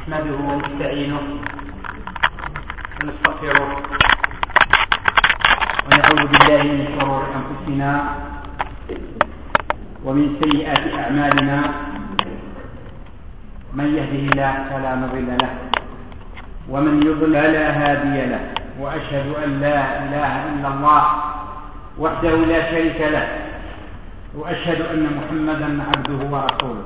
نحمده ونستعينه ونستغفره ونعوذ بالله من شرور أنفسنا ومن سيئات أعمالنا. من يهده الله فلا مضل له ومن يضلل فلا هادي له، وأشهد أن لا إله إلا الله وحده لا شريك له، وأشهد أن محمدا عبده ورسوله.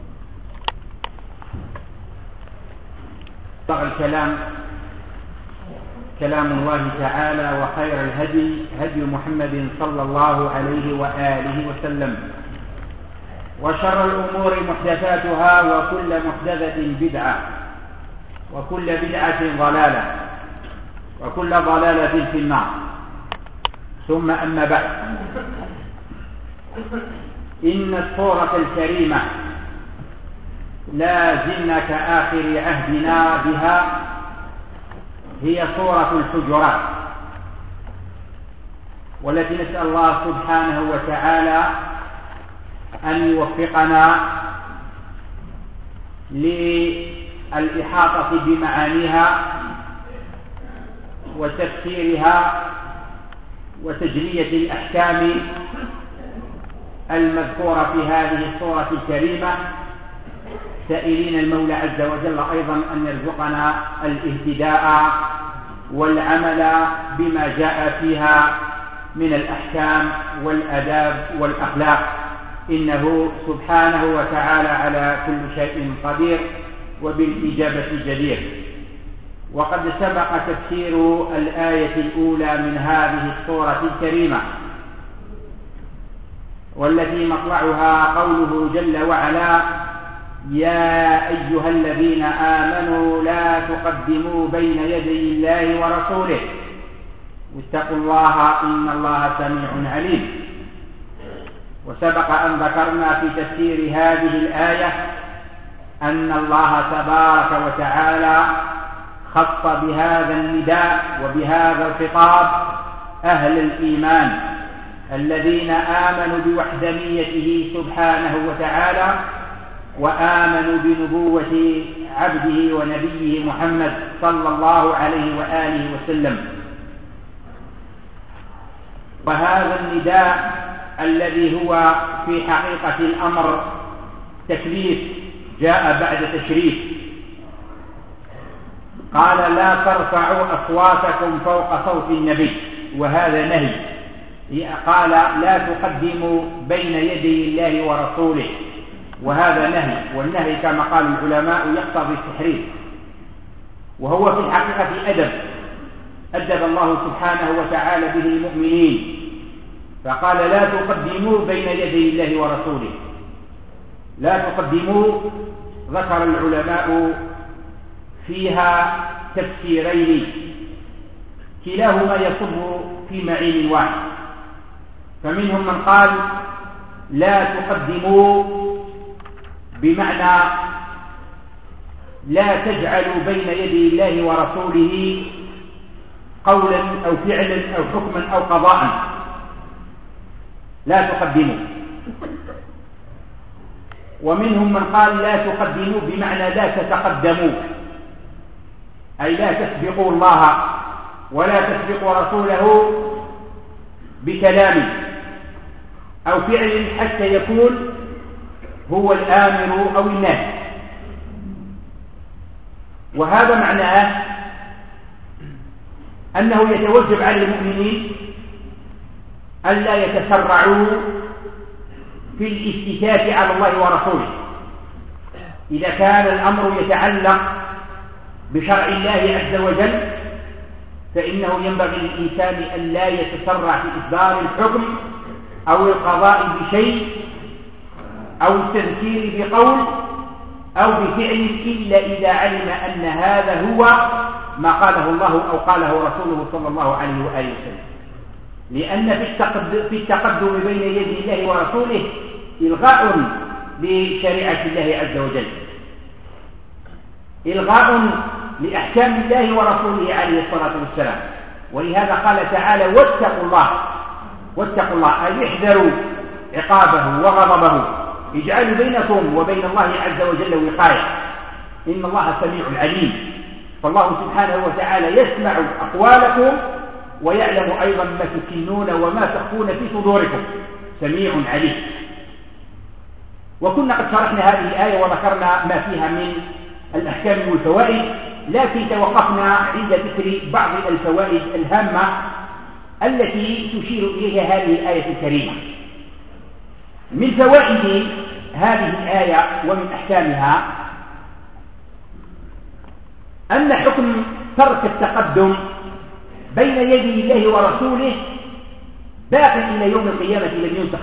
الكلام كلام الله تعالى، وخير الهدي هدي محمد صلى الله عليه وآله وسلم، وشر الأمور محدثاتها، وكل محدثة بدعة، وكل بدعة ضلالة، وكل ضلالة في النار. ثم أما بعد، إن السورة الكريمة لا زلنا كآخر عهدنا بها هي سورة الحجرات، والتي نسأل الله سبحانه وتعالى أن يوفقنا للإحاطة بمعانيها وتفسيرها وتجلية الأحكام المذكورة في هذه السورة الكريمة، سائلين المولى عز وجل أيضا أن يرزقنا الاهتداء والعمل بما جاء فيها من الأحكام والأداب والأخلاق، إنه سبحانه وتعالى على كل شيء قدير وبالإجابة جدير. وقد سبق تفسير الآية الأولى من هذه السورة الكريمة، والتي مطلعها قوله جل وعلا: يا أيها الذين آمنوا لا تقدموا بين يدي الله ورسوله واتقوا الله إن الله سميع عليم. وسبق أن ذكرنا في تفسير هذه الآية أن الله تبارك وتعالى خص بهذا النداء وبهذا الخطاب أهل الإيمان الذين آمنوا بوحدانيته سبحانه وتعالى، وآمنوا بنبوة عبده ونبيه محمد صلى الله عليه وآله وسلم. وهذا النداء الذي هو في حقيقة الأمر تكليف جاء بعد تشريف. قال: لا ترفعوا أصواتكم فوق صوت النبي، وهذا نهي. قال: لا تقدموا بين يدي الله ورسوله، وهذا نهي. والنهي كما قال العلماء يقتضي التحريم، وهو في الحقيقة أدب الله سبحانه وتعالى به المؤمنين، فقال: لا تقدموا بين يدي الله ورسوله. لا تقدموا، ذكر العلماء فيها تفسيرين كلاهما يصب في معين واحد. فمنهم من قال: لا تقدموا بمعنى لا تجعلوا بين يدي الله ورسوله قولا أو فعلا أو حكما أو قضاء، لا تقدموا. ومنهم من قال: لا تقدموا بمعنى لا تتقدموا، أي لا تسبقوا الله ولا تسبقوا رسوله بكلام أو فعل حتى يكون هو الآمر أو الناهي. وهذا معناه أنه يتوجب على المؤمنين ألا يتسرعوا في الافتتات على الله ورسوله. إذا كان الأمر يتعلق بشرع الله عز وجل، فإنه ينبغي للإنسان أن لا يتسرع في إصدار الحكم أو القضاء بشيء أو التذكير بقول أو بفعل إلا إذا علم أن هذا هو ما قاله الله أو قاله رسوله صلى الله عليه وآله وسلم. لأن في التقدم بين يدي الله ورسوله إلغاء لشريعة الله عز وجل، إلغاء لأحكام الله ورسوله عليه الصلاة والسلام. ولهذا قال تعالى: واتقوا الله، أي احذروا عقابه وغضبه، اجعلوا بينكم وبين الله عز وجل وقاية. إن الله سميع عليم. فالله سبحانه وتعالى يسمع أقوالكم ويعلم أيضا ما تكنون وما تخفون في صدوركم، سميع عليم. وكنا قد شرحنا هذه الآية وذكرنا ما فيها من الأحكام والفوائد، لكن توقفنا عند ذكر بعض الفوائد الهامة التي تشير إليها هذه الآية الكريمة. من فوائد هذه الآية ومن أحكامها أن حكم ترك التقدم بين يدي الله ورسوله باق إلى يوم القيامة لم ينسخ.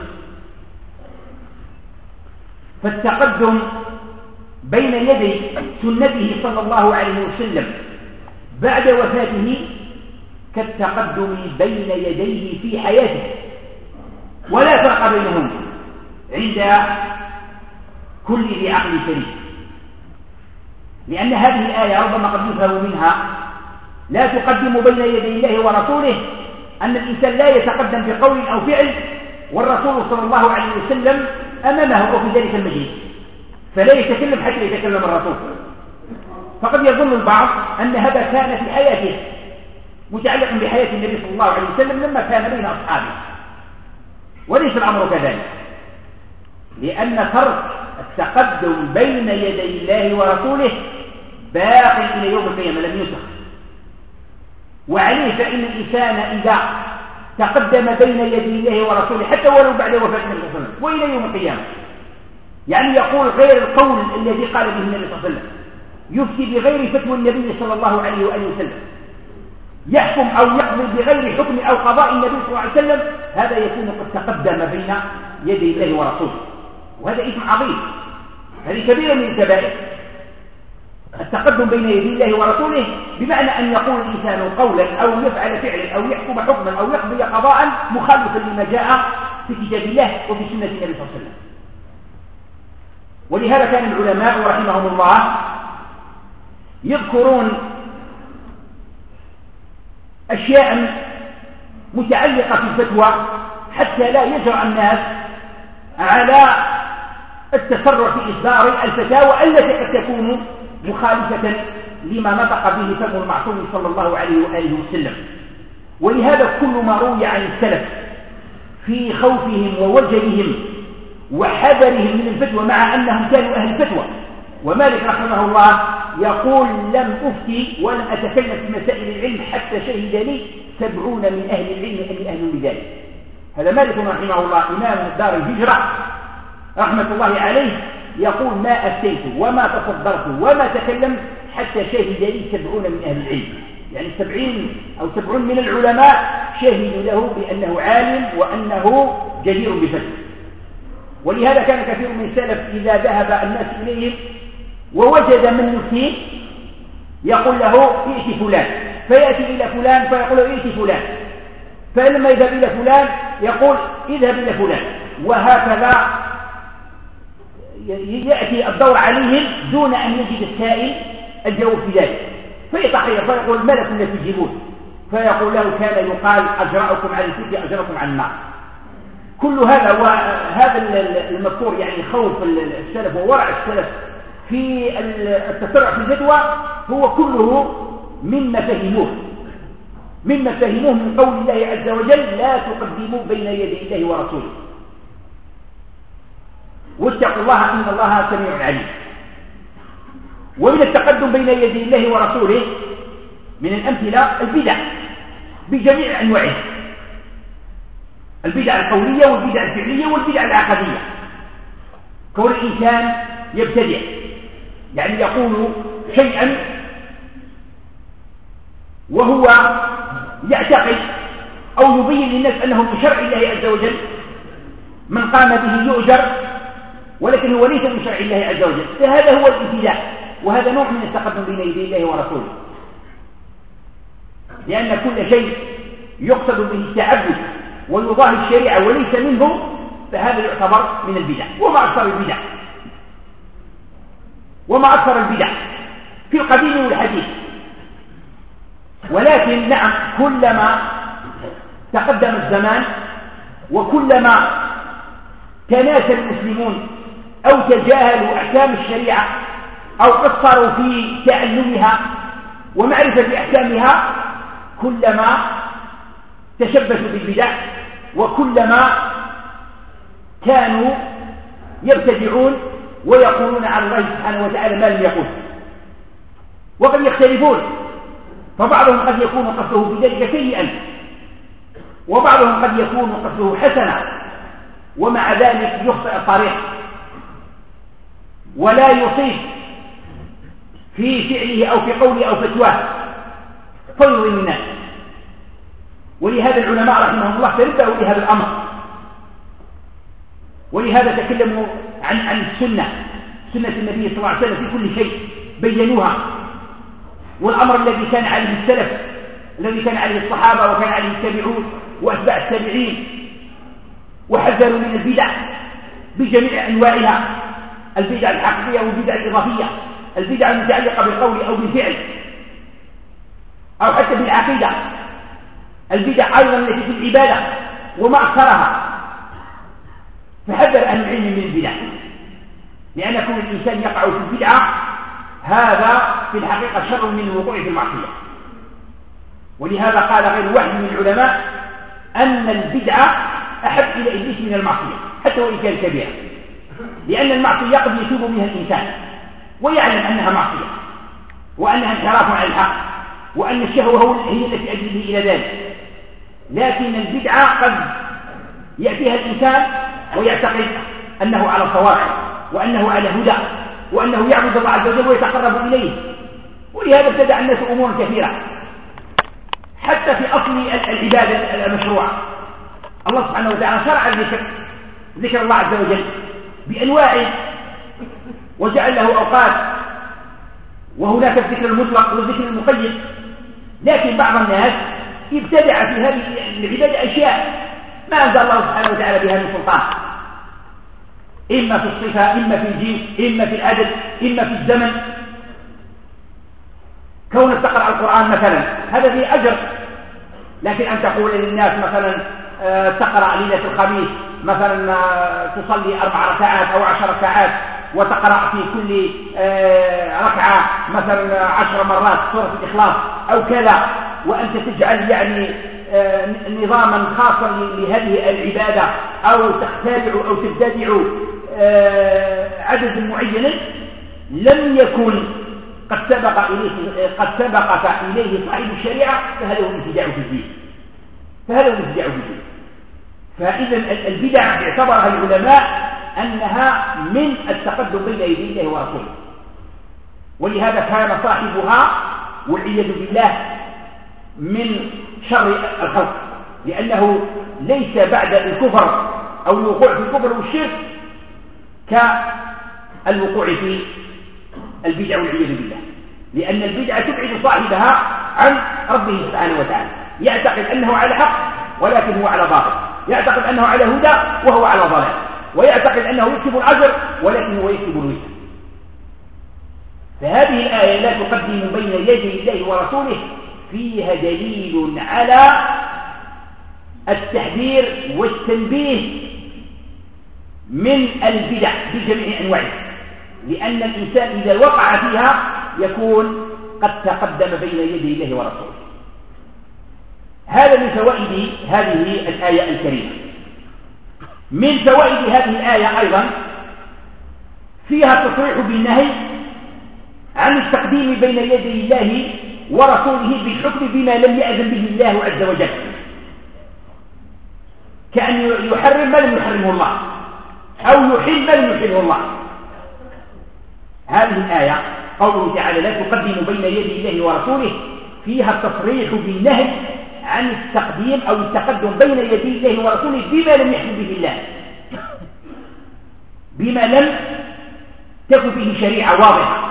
فالتقدم بين يدي سنته صلى الله عليه وسلم بعد وفاته كالتقدم بين يديه في حياته، ولا فرق بينهم عند كل ذي عقل سليم، لأن هذه الآية ربما قد يفهم منها لا تقدم بين يدي الله ورسوله أن الإنسان لا يتقدم بقول أو فعل والرسول صلى الله عليه وسلم أمامه أو في ذلك المجلس، فلا يتكلم حتى يتكلم الرسول. فقد يظن البعض أن هذا كان في حياته متعلق بحياة النبي صلى الله عليه وسلم لما كان بين أصحابه، وليس الأمر كذلك، لأن ترك التقدم بين يدي الله ورسوله باق إلى يوم القيامة لم ينسخ. وعليه فإن الإنسان إذا تقدم بين يدي الله ورسوله حتى ولو بعد وفاة النبي صلى الله عليه وسلم وإلى يوم القيامة، يعني يقول غير القول الذي قال به النبي صلى الله عليه وسلم، يفتي بغير فتوى النبي صلى الله عليه وآله وسلم، يحكم أو يقضي بغير حكم أو قضاء النبي صلى الله عليه وسلم، هذا يكون قد تقدم بين يدي الله ورسوله، وهذا إثم عظيم، هذه كبيرة من الكبائر. التقدم بين يدي الله ورسوله بمعنى أن يقول الإنسان قولا أو يفعل فعلا أو يحكم حكما أو يقضي قضاء مخالفا لما جاء في كتاب الله وفي سنة النبي صلى الله عليه وسلم. ولهذا كان العلماء رحمهم الله يذكرون أشياء متعلقة في الفتوى حتى لا يجرأ الناس على التسرع في إصدار الفتاوى التي قد تكون مخالفة لما نطق به فم المعصوم صلى الله عليه وآله وسلم. ولهذا كل ما روي عن السلف في خوفهم ووجلهم وحذرهم من الفتوى مع أنهم كانوا أهل الفتوى، ومالك رحمه الله يقول لم أفتي ولم أتكلم في مسائل العلم حتى شهد لي 70 من أهل العلم أني أهل بذلك. هذا مالك رحمه الله إمام دار الهجرة رحمة الله عليه يقول ما أفتيت وما تصدرت وما تكلمت حتى شهد لي 70 من أهل العلم، يعني 70 من العلماء شهدوا له بأنه عالم وأنه جدير بفتوى. ولهذا كان كثير من السلف إذا ذهب الناس إليهم ووجد من يفتيه يقول له ائت فلان، فيأتي إلى فلان فيقول له ائت فلان، فلما يذهب إلى فلان يقول اذهب إلى فلان، وهكذا يأتي الدور عليهم دون أن يجد السائل الجواب في ذلك، فيتحير فيقول ما لكم لا تجيبون، فيقول له كان يقال أجرأكم على الفتي أجرأكم على النار. كل هذا وهذا المذكور يعني خوف السلف وورع السلف في التسرع في الفتوى هو كله مما فهموه من قول الله عز وجل لا تقدموا بين يدي الله ورسوله واتقوا الله إن الله سميع عليم. ومن التقدم بين يدي الله ورسوله من الأمثلة البدع بجميع أنواعها، البدع القولية والبدع الفعلية والبدع العقدية. كون الإنسان يبتدع يعني يقول شيئا وهو يعتقد أو يبين للناس أنه من شرع الله عز وجل، من قام به يؤجر، ولكن هو ليس من شرع الله عز وجل، فهذا هو الابتداع، وهذا نوع من التقدم بين يدي الله ورسوله، لأن كل شيء يقصد به التعبد ويضاهي الشريعة وليس منه فهذا يعتبر من البدع. وما أكثر البدع في القديم والحديث. ولكن نعم كلما تقدم الزمان وكلما تناسى المسلمون أو تجاهلوا أحكام الشريعة أو قصروا في تعلمها ومعرفة أحكامها كلما تشبثوا بالبدع وكلما كانوا يبتدعون ويقولون عن الله سبحانه وتعالى ما لم يقل. وقد يختلفون، فبعضهم قد يكون قصده بذلك سيئا وبعضهم قد يكون قصده حسنا، ومع ذلك يخطئ الطريق ولا يصيب في فعله أو في قوله أو فتواه فيظلم الناس. ولهذا العلماء رحمهم الله تنبهوا لهذا الأمر، ولهذا تكلموا عن السنة، سنة النبي صلى الله عليه وسلم في كل شيء بينوها، والأمر الذي كان عليه السلف الذي كان عليه الصحابة وكان عليه التابعون وأتباع التابعين، وحذروا من البدع بجميع أنواعها، البدع الحقيقية والبدع الإضافية، البدع المتعلقة بالقول أو بالفعل أو حتى بالعقيدة، البدع أيضا التي في العبادة وما أكثرها. فحذر أهل العلم من البدع، لأن كل الإنسان يقع في البدعة هذا في الحقيقة شر من الوقوع في المعصية. ولهذا قال غير واحد من العلماء أن البدعة أحب إلى إبليس من المعصية حتى وإن كانت كبيرة، لأن المعصية قد يتوب منها الإنسان ويعلم أنها معصية وأنها انحراف عن الحق وأن الشهوة هي التي تؤدي إلى ذلك، لكن البدعة قد يأتيها الإنسان ويعتقد أنه على صواب وأنه على هدى وأنه يعبد الله عز وجل ويتقرب إليه. ولهذا ابتدع الناس أمور كثيرة حتى في أصل العبادة المشروعة. الله سبحانه وتعالى شرع ذكر الله عز وجل بأنواعه وجعل له أوقات، وهناك الذكر المطلق والذكر المقيد، لكن بعض الناس ابتدع في هذه العبادة أشياء ما أنزل الله سبحانه وتعالى بها من سلطان، إما في الصفة إما في الجنس إما في العدد إما في الزمن. كونك تقرأ القرآن مثلا هذا فيه أجر، لكن أن تقول للناس مثلا تقرأ ليلة الخميس مثلا تصلي 4 ركعات أو 10 ركعات وتقرأ في كل ركعة مثلا 10 مرات سورة الإخلاص أو كذا، وأنت تجعل يعني نظاما خاصا لهذه العبادة أو تخترع أو تبتدع عدد معين لم يكن قد سبقك إليه صاحب الشريعة، فهذا هو الابتداع في الدين. فإذا البدع اعتبرها العلماء أنها من التقدم بين يدي الله ورسوله، ولهذا كان صاحبها والعياذ بالله من شر الخلق، لأنه ليس بعد الكفر أو الوقوع في الكفر والشرك كالوقوع في البدع والعياذ بالله، لأن البدعة تبعد صاحبها عن ربه سبحانه وتعالى، يعتقد أنه على حق ولكن هو على باطل، يعتقد أنه على هدى وهو على ضلال، ويعتقد أنه يكسب الأجر ولكن هو يكسب الوزر. فهذه الآية لا تقدم بين يدي الله ورسوله فيها دليل على التحذير والتنبيه من البدع بجميع أنواعها، لأن الإنسان إذا وقع فيها يكون قد تقدم بين يدي الله ورسوله. هذا من فوائد هذه الآية الكريمة. من فوائد هذه الآية أيضا فيها التصريح بالنهي عن التقديم بين يدي الله ورسوله بالحكم بما لم يأذن به الله عز وجل، كأن يحرم ما لم يحرمه الله أو يحل ما لم يحله الله. هذه الآية قوله تعالى لا تقدموا بين يدي الله ورسوله فيها التصريح بالنهي عن التقديم أو التقدم بين يدي الله ورسوله بما لم يحل به الله، بما لم تكن فيه شريعة واضحة،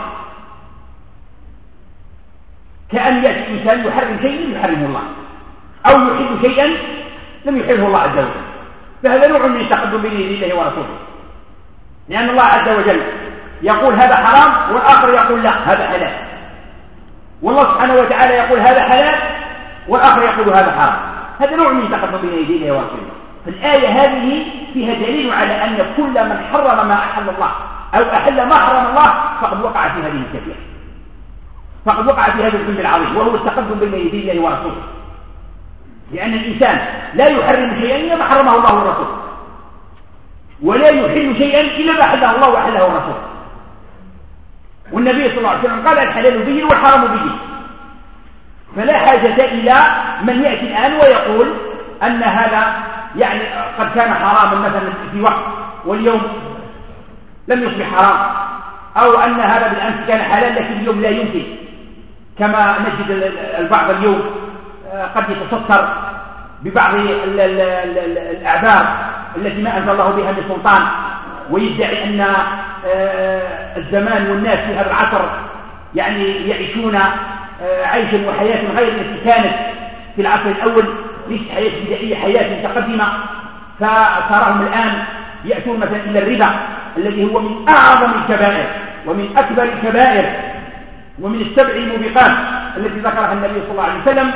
كأن يأتي إنسان يحرم شيء لم يحرمه الله أو يحل شيئا لم يحله الله عز وجل، فهذا نوع من التقدم بين يدي الله ورسوله، لأن الله عز وجل يقول هذا حرام والآخر يقول لا هذا حلال، والله سبحانه وتعالى يقول هذا حلال والآخر يقول هذا حرام، هذا نوع من التقدم بين يدي الله ورسوله. فالآية هذه فيها دليل على أن كل من حرم ما أحل الله أو أحل ما حرم الله فقد وقع في هذه الكبيرة، فقد وقع في هذا الذنب العظيم، وهو التقدم بين يدي الله ورسوله. لأن الإنسان لا يحرم شيئا إلا ما حرمه الله والرسول، ولا يحل شيئا إلا ما حله الله وحله الرسول. والنبي صلى الله عليه وسلم قال الحلال به والحرام به، فلا حاجة إلى من يأتي الآن ويقول أن هذا يعني قد كان حراما مثلا في وقت واليوم لم يصبح حرام، أو أن هذا بالأمس كان حلال لكن اليوم لا يمكن، كما نجد البعض اليوم قد يتستر ببعض الأعذار التي ما أنزل الله بها من سلطان، ويدعي أن الزمان والناس في هذا العصر يعني يعيشون عيشا وحياة غير التي كانت في العصر الأول، ليست حياة بدائية، حياة متقدمة. فتراهم الآن يأتون مثلا إلى الربا الذي هو من أعظم الكبائر ومن أكبر الكبائر ومن السبع الموبقات التي ذكرها النبي صلى الله عليه وسلم،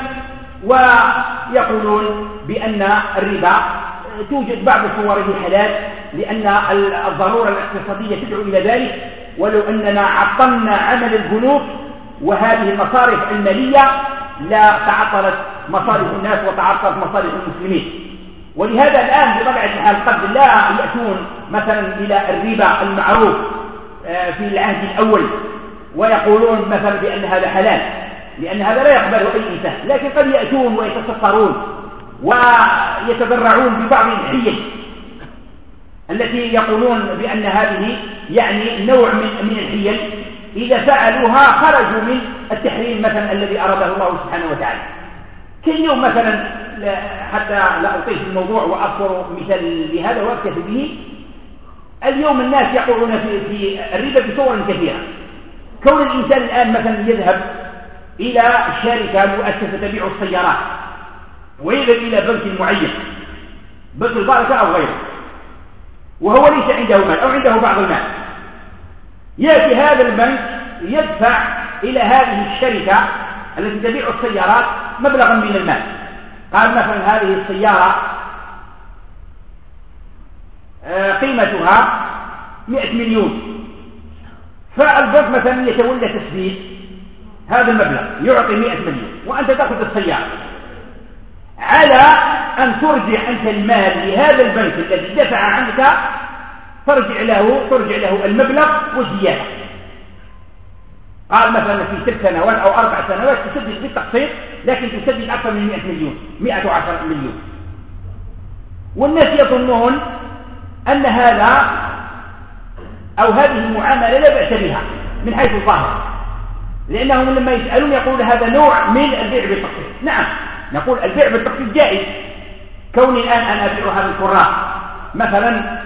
ويقولون بأن الربا توجد بعض صوره حلال لأن الضرورة الاقتصادية تدعو إلى ذلك، ولو أننا عطلنا عمل البنوك وهذه المصارف المالية لا تعطلت مصالح الناس وتعطلت مصالح المسلمين. ولهذا الآن بطبيعة الحال قد لا يأتون مثلا إلى الربا المعروف في العهد الأول ويقولون مثلا بأن هذا حلال، لأن هذا لا يقبله أي إنسان، لكن قد يأتون ويتسترون ويتبرعون ببعض الحيل التي يقولون بأن هذه يعني نوع من الحيل، إذا فعلوها خرجوا من التحريم مثلا الذي أراده الله سبحانه وتعالى. كاليوم مثلا حتى لا أطيل الموضوع وأذكر مثال لهذا وأكتفي به، اليوم الناس يقعون في الربا بصور كثيرة. كون الإنسان الآن مثلا يذهب إلى شركة مؤسسة تبيع السيارات ويذهب إلى بنك معين، بنك البركة أو غيره، وهو ليس عنده مال أو عنده بعض المال، يأتي هذا البنك يدفع إلى هذه الشركة التي تبيع السيارات مبلغا من المال. قال مثلا هذه السيارة قيمتها 100 مليون، فالبنك مثلا يتولى تسديد هذا المبلغ يعطي 100 مليون وأنت تأخذ السيارة، على أن ترجع أنت المال لهذا البنك الذي دفع عنك، ترجع له المبلغ وزيادة. قال مثلا في 6 سنوات أو 4 سنوات تسدد بالتقسيط، لكن تسدد أكثر من 100 مليون 110 مليون. والناس يظنون أن هذا أو هذه المعاملة لا بأس بها من حيث الظاهر، لأنهم لما يسألون يقول هذا نوع من البيع بالتقسيط. نعم، نقول البيع بالتقسيط جائز. كوني الآن أنا أبيع هذا الكراس مثلا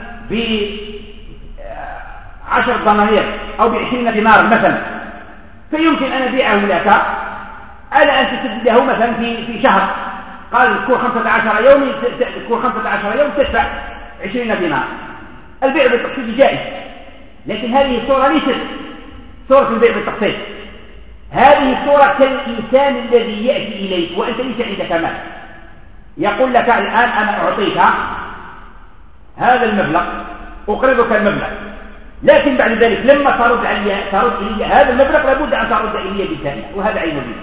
ب10 دنانير أو ب20 دينار مثلا، فيمكن أن أبيعه لك على أن تسدده مثلا في شهر. قال كل 15 يوم تدفع 20 دينار. البيع بالتقسيط جائز، لكن هذه الصورة ليست صورة البيع بالتقسيط. هذه الصورة كالإنسان الذي يأتي إليك وأنت ليس عندك مال، يقول لك الآن أنا أعطيك هذا المبلغ، أقرضك المبلغ، لكن بعد ذلك لما ترد إلي هذا المبلغ لابد أن ترد إلي بالثانية، وهذا عين الربا.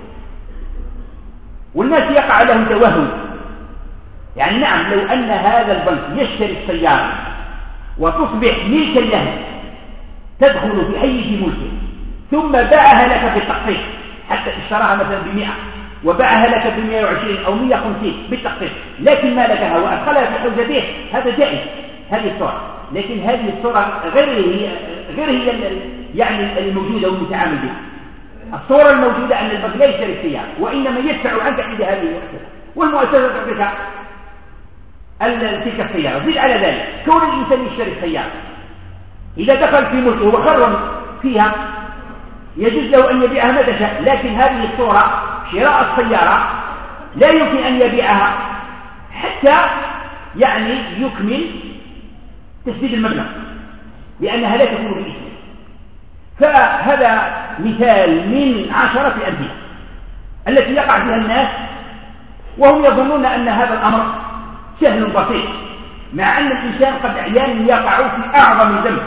والناس يقع لهم توهم، يعني نعم لو أن هذا البنك يشتري السيارة وتصبح ملكا له، تدخل في حيز ملكه ثم باعها لك بالتقسيط، حتى اشتراها مثلا ب100 وباعها لك ب120 أو 150 بالتقسيط، لكن مالكها وأدخلها في حوزته، هذا جائز هذه الصورة. لكن هذه الصورة غير هي يعني الموجودة والمتعامل بها. الصورة الموجودة أن البنك لا يشتري السيارة وإنما يدفع عنك عند هذه المؤسسة، والمؤسسة تعطيك تلك السيارة. زيد على ذلك كون الإنسان يشتري السيارة إذا دخل في ملكه وخرم فيها يجوز له أن يبيعها متى شاء، لكن هذه الصورة شراء السيارة لا يمكن أن يبيعها حتى يعني يكمل تسديد المبلغ، لأنها لا تكون باسمه. فهذا مثال من 10 أمثلة التي يقع فيها الناس وهم يظنون أن هذا الأمر سهل بسيط، مع أن الإنسان قد أحيانا يقع في أعظم ذنب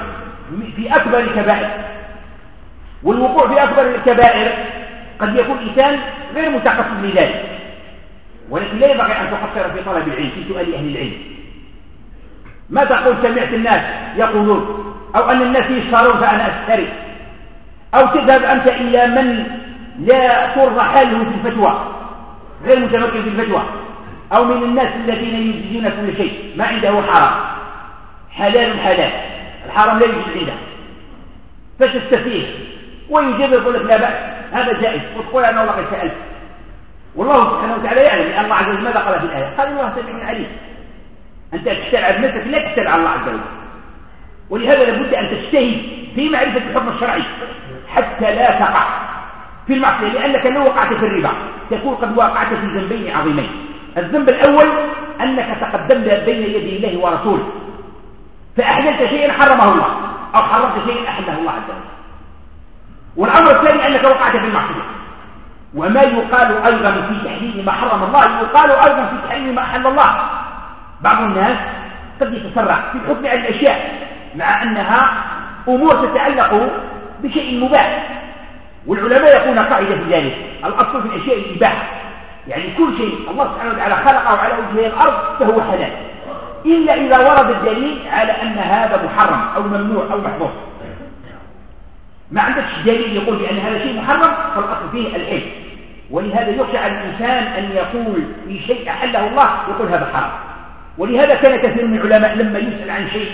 في أكبر الكبائر. والوقوع في أكبر الكبائر قد يكون إنسان غير متخصص لذلك، ولكن لا ينبغي أن تقصر في طلب العلم، في سؤال أهل العلم. ما تقول سمعت الناس يقولون، أو أن الناس يشترون فأنا أشتري، أو تذهب أنت إلى من لا ترضى حاله في الفتوى، غير متمكن في الفتوى، أو من الناس الذين يجزون كل شيء، ما عنده حرام، حلال حلال، الحرام لا يوجد عنده، فتستفيه ويجيب يقول لك لا بأس هذا جائز، وتقول أنا والله سألت، والله سبحانه وتعالى يعلم، لأن الله عز وجل ماذا قال في الآية؟ قال الله سميع عليم. أنت تشتغل على نفسك، لا تشتغل على الله عز وجل. ولهذا لابد أن تجتهد في معرفة الحكم الشرعي حتى لا تقع في المعصية، لأنك لو وقعت في الربا تكون قد وقعت في ذنبين عظيمين. الذنب الأول أنك تقدمت بين يدي الله ورسوله فأحللت شيئا حرمه الله، أو حرمت شيئا أحله الله عز وجل. والأمر الثاني أنك وقعت في المعصية. وما يقال أيضا في تحليل ما حرم الله يقال أيضا في تحليل ما أحل الله. بعض الناس قد يتسرع في الحكم على الأشياء مع أنها أمور تتعلق بشيء مباح، والعلماء يقولون قاعدة في ذلك: الأصل في الأشياء الإباحة، يعني كل شيء الله سبحانه وتعالى خلقه على وجه الأرض فهو حلال، إلا إذا ورد الدليل على أن هذا محرم أو ممنوع أو محظور. ما عندكش دليل يقول بأن هذا شيء محرم، فالأصل فيه الحل. ولهذا يخشى على الإنسان أن يقول في شيء أحله الله يقول هذا حرام. ولهذا كان كثير من العلماء لما يسأل عن شيء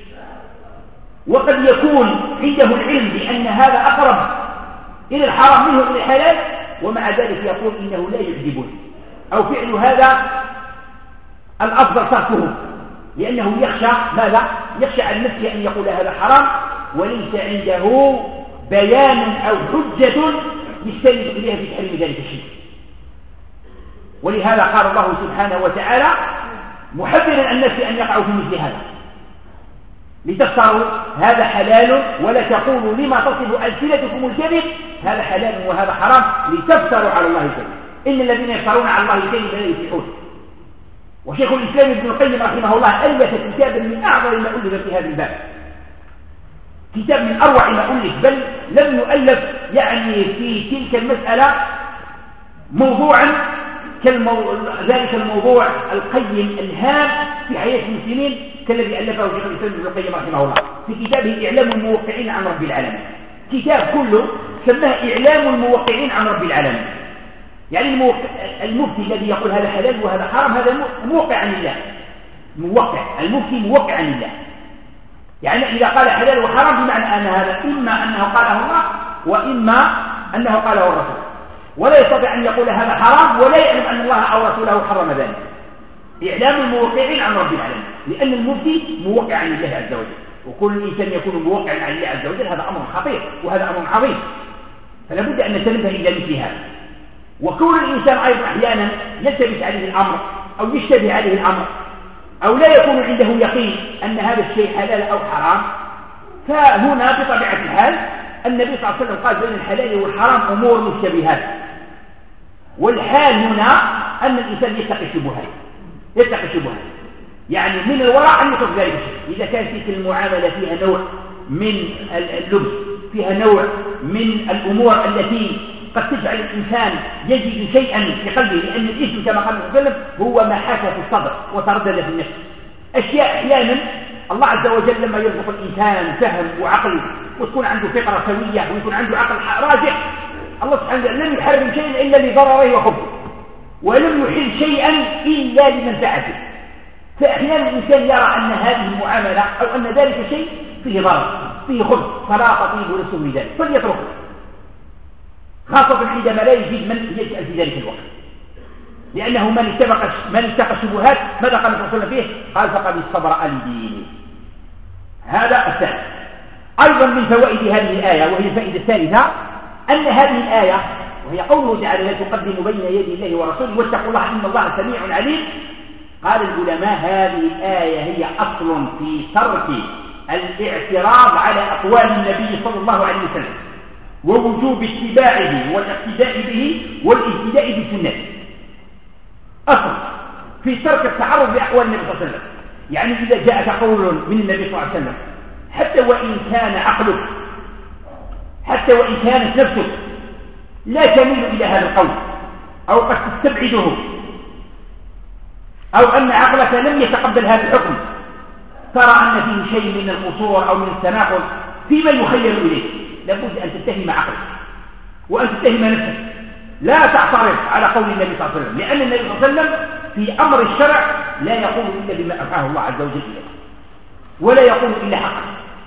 وقد يكون عنده العلم بأن هذا أقرب إلى الحرام منه إلى الحلال، ومع ذلك يقول إنه لا يعجبني أو فعل هذا الأفضل تركه، لأنه يخشى ماذا؟ يخشى عن نفسه أن يقول هذا حرام وليس عنده بيان أو حجة يستند إليها في تحريم ذلك الشيء. ولهذا قال الله سبحانه وتعالى محذرا الناس أن يقعوا في مثل هذا: لتفتروا هذا حلال ولا تقولوا لما تصف ألسنتكم الكذب هذا حلال وهذا حرام لتفتروا على الله الكذب إن الذين يفترون على الله الكذب لا يفلحون. وشيخ الإسلام ابن القيم رحمه الله ألف كتابا من أعظم ما ألف في هذا الباب، كتاب من أروع ما ألف، بل لم يؤلف يعني في تلك المسألة موضوعا ذلك الموضوع القيم الهام في حياة المسلمين كالذي ألفه شيخ الإسلام ابن القيم رحمه الله في كتابه إعلام الموقعين عن رب العالمين. كتاب كله سماه إعلام الموقعين عن رب العالمين، يعني المفتي الذي يقول هذا حلال وهذا حرام هذا موقع عن الله، موقع، المفتي موقع عن الله. يعني إذا قال حلال وحرام بمعنى أن هذا إما أنه قاله الله وإما أنه قاله الرسول، ولا يستطيع أن يقول هذا حرام ولا يعلم أن الله أو رسوله حرم ذلك. إعلام الموقعين عن رب العالمين، لأن المفتي موقع عن الله عز وجل، وكل إنسان يكون موقع عن الله عز وجل هذا أمر خطير وهذا أمر عظيم، فلا بد أن نتنبه إلى مثل هذا. وكون الإنسان أيضا أحيانا يلتبس عليه الأمر أو يشتبه عليه الأمر أو لا يكون عنده يقين أن هذا الشيء حلال أو حرام، فهنا بطبيعة الحال النبي صلى الله عليه وسلم قال بين الحلال والحرام أمور مشتبهات. والحال هنا أن الإنسان يتقي الشبهات، يعني من الوراء أن يترك ذلك الشيء. إذا كانت تلك المعاملة فيها نوع من اللبس، فيها نوع من الأمور التي قد تجعل الإنسان يجد شيئا في قلبه، لأن الإثم كما قال النبي صلى الله عليه وسلم هو ما حاك في الصدر وتردد في النفس. أشياء أحيانا الله عز وجل لما يرزق الإنسان فهم وعقل وتكون عنده فطرة سوية ويكون عنده عقل راجع، الله سبحانه وتعالى لم يحرم شيئا إلا لضرره وخبثه، ولم يحل شيئا إلا لمنفعته. فأحيانا الإنسان يرى أن هذه المعاملة أو أن ذلك شيء فيه ضرر فيه خبث فلا تطيب نفسه ذلك فليتركه، خاصة عندما لا يجد من يسأل في ذلك الوقت، لأنه من اتقى الشبهات ماذا قال الرسول صلى الله عليه وسلم فيه؟ قال فقد استبرأ لدينه. هذا الثالث. أيضا من فوائد هذه الآية وهي الفائدة الثالثة أن هذه الآية وهي قوله تعالى لا تقدموا بين يدي الله ورسوله واتقوا الله إن الله سميع عليم. قال العلماء هذه الآية هي أصل في ترك الاعتراض على أقوال النبي صلى الله عليه وسلم ووجوب اتباعه والاقتداء به والاهتداء بسنته. أصل في ترك التعرض لأقوال النبي صلى الله عليه وسلم، يعني إذا جاءك قول من النبي صلى الله عليه وسلم حتى وإن كان عقلك، حتى وإن كانت نفسك لا تميل إلى هذا القول أو قد تستبعده، أو أن عقلك لم يتقبل هذا الحكم، ترى أن فيه شيء من القصور أو من التناقض فيما يخيل إليه، لابد أن تتهم عقلك وأن تتهم نفسك، لا تعترض على قول النبي صلى الله عليه وسلم، لأن النبي صلى الله عليه وسلم في أمر الشرع لا يقول إلا بما أوحاه الله عز وجل إليه، ولا يقول إلا حقا.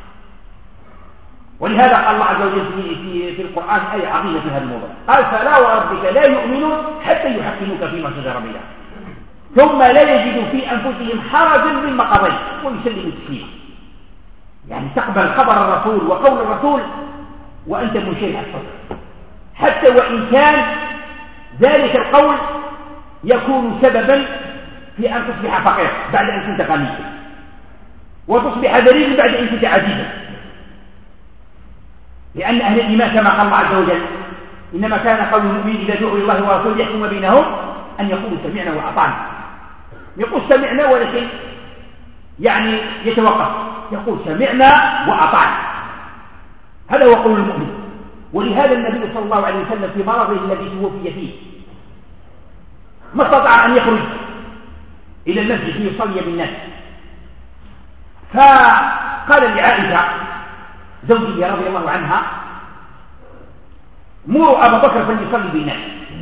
ولهذا قال الله عز وجل في القرآن آية عظيمة في هذا الموضوع، قال فلا وربك لا يؤمنون حتى يحكموك فيما شجر بينهم ثم لا يجدوا في أنفسهم حرجا مما قضيت ويسلموا تسليما. يعني تقبل خبر الرسول وقول الرسول وأنت منشرح الصدر، حتى وإن كان ذلك القول يكون سببا في أن تصبح فقير بعد أن كنت غنيا، وتصبح ذليلا بعد أن كنت عزيزا. لأن أهل الإيمان كما قال الله عز وجل إنما كان قول المؤمنين إذا دعوا إلى الله ورسوله يحكم بينهم أن يقولوا سمعنا وأطعنا. يقول سمعنا ولكن يعني يتوقف، يقول سمعنا وأطعنا، هذا هو قول المؤمن. ولهذا النبي صلى الله عليه وسلم في مرضه الذي توفي فيه ما استطاع أن يخرج إلى المسجد ليصلي بالناس، فقال لعائشة زوجه رضي الله عنها مروا أبا بكر فليصلي بالناس،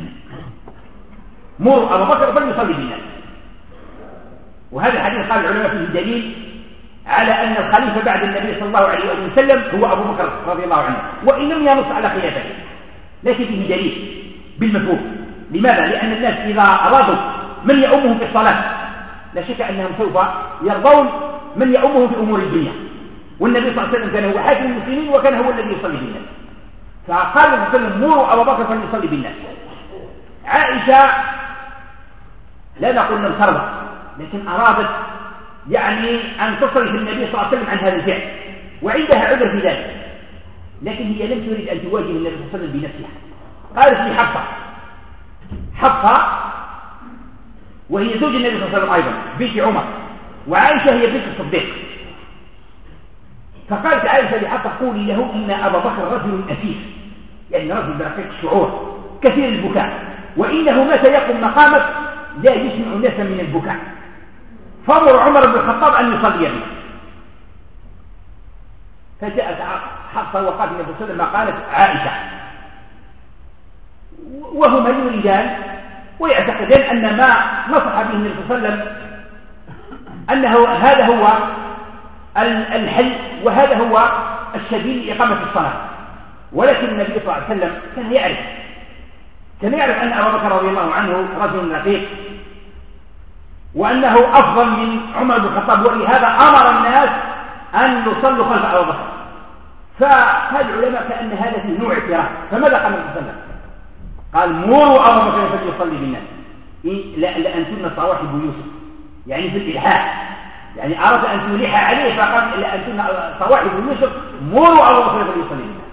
مروا أبا بكر فليصلي بالناس. وهذا الحديث قال العلماء فيه دليل على أن الخليفة بعد النبي صلى الله عليه وسلم هو أبو بكر رضي الله عنه، وإن لم ينص على خلافته لكن فيه دليل بالمفهوم. لماذا؟ لأن الناس إذا أرادوا من يؤمهم في الصلاة لا شك أنهم سوف يرضون من يؤمهم في أمور الدنيا، والنبي صلى الله عليه وسلم كان هو حاكم المسلمين وكان هو الذي يصلي بالناس، فقال النبي صلى الله عليه وسلم مروا أبا بكر فليصلي بالناس. عائشة لا نقول لم ترضى، لكن أرادت يعني أن تصرف النبي صلى الله عليه وسلم عن هذا الفعل، وعندها عذر في ذلك، لكن هي لم تريد أن تواجه النبي صلى الله عليه وسلم بنفسها. قالت لي حفصة وهي زوج النبي صلى الله عليه وسلم أيضا بنت عمر، وعائشة هي بنت الصديق، فقالت عائشة لحفصة قولي له إن أبا بكر رجل أسيف، يعني رجل برقيق الشعور كثير البكاء، وإنه متى يقوم مقامك لا يسمع الناس من البكاء، فامر عمر بن الخطاب أن يصلي به. فجاءت حفصة وقالت النبي صلى الله عليه وسلم ما قالت عائشة، وهما يريدان ويعتقدان أن ما نصح به النبي صلى الله عليه وسلم أنه هذا هو الحل وهذا هو السبيل لإقامة الصلاة. ولكن النبي صلى الله عليه وسلم كان يعرف أن أبا بكر رضي الله عنه رجل رقيق، وأنه أفضل من عمر بن الخطاب، ولهذا أمر الناس أن يصلوا خلف أبا بكر. فقال العلماء كأن هذا فيه نوع اعتراف، فماذا قال النبي صلى الله عليه وسلم؟ قال مروا أبا بكر فليصلي بالناس، لأنتن صواحب يوسف، يعني في الإلحاح، يعني أراد أن تلح عليه فقال لأنتن صواحب يوسف مروا أبا بكر فليصلي بالناس،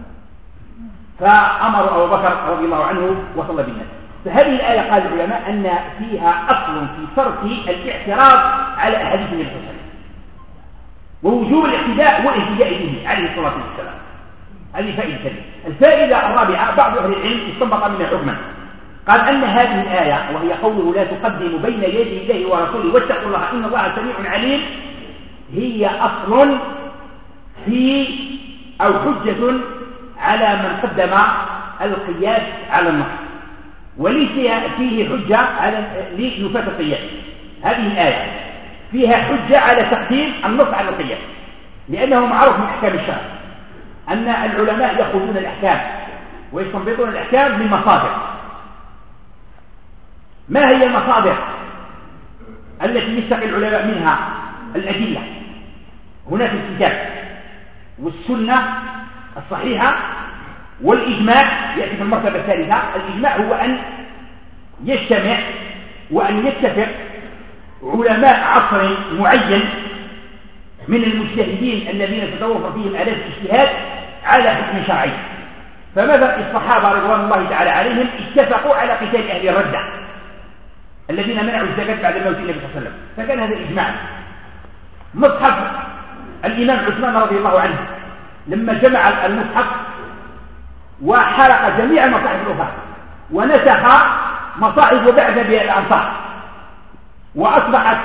فأمروا أبا بكر رضي الله عنه وصلى بالناس. فهذه الآية قال العلماء أن فيها أصل في ترك الاعتراض على أحاديث النبي صلى الله عليه وسلم، ووجوب الاقتداء والاهتداء به عليه الصلاة والسلام. هذه فائدة ثانية. الفائدة الرابعة بعض أهل العلم استنبط منها حكما، قال أن هذه الآية وهي قوله لا تقدموا بين يدي الله ورسوله واتقوا الله إن الله سميع عليم، هي أصل في أو حجة على من قدم القياس على النص، وليس فيه حجة على نفاة القياس. هذه الآية فيها حجة على تقديم النص على القياس، لأنه معروف من أحكام الشرع أن العلماء يأخذون الأحكام ويستنبطون الأحكام من مصادر. ما هي المصادر التي يستقي العلماء منها الأدلة؟ هناك الكتاب والسنة الصحيحة والإجماع يأتي في المرتبة الثالثة. الإجماع هو أن يجتمع وأن يتفق علماء عصر معين من المجتهدين الذين تتوفر فيهم آلاف الاجتهاد على حكم شرعي. فماذا الصحابة رضوان الله تعالى عليهم اتفقوا على قتال أهل الردة الذين منعوا الزكاة بعد موت النبي صلى الله عليه وسلم، فكان هذا الإجماع. مصحف الإمام عثمان رضي الله عنه لما جمع المصحف وحرق جميع مصاحف الأخرى ونسخ مصاحف وبعث بها الأنصار، وأصبحت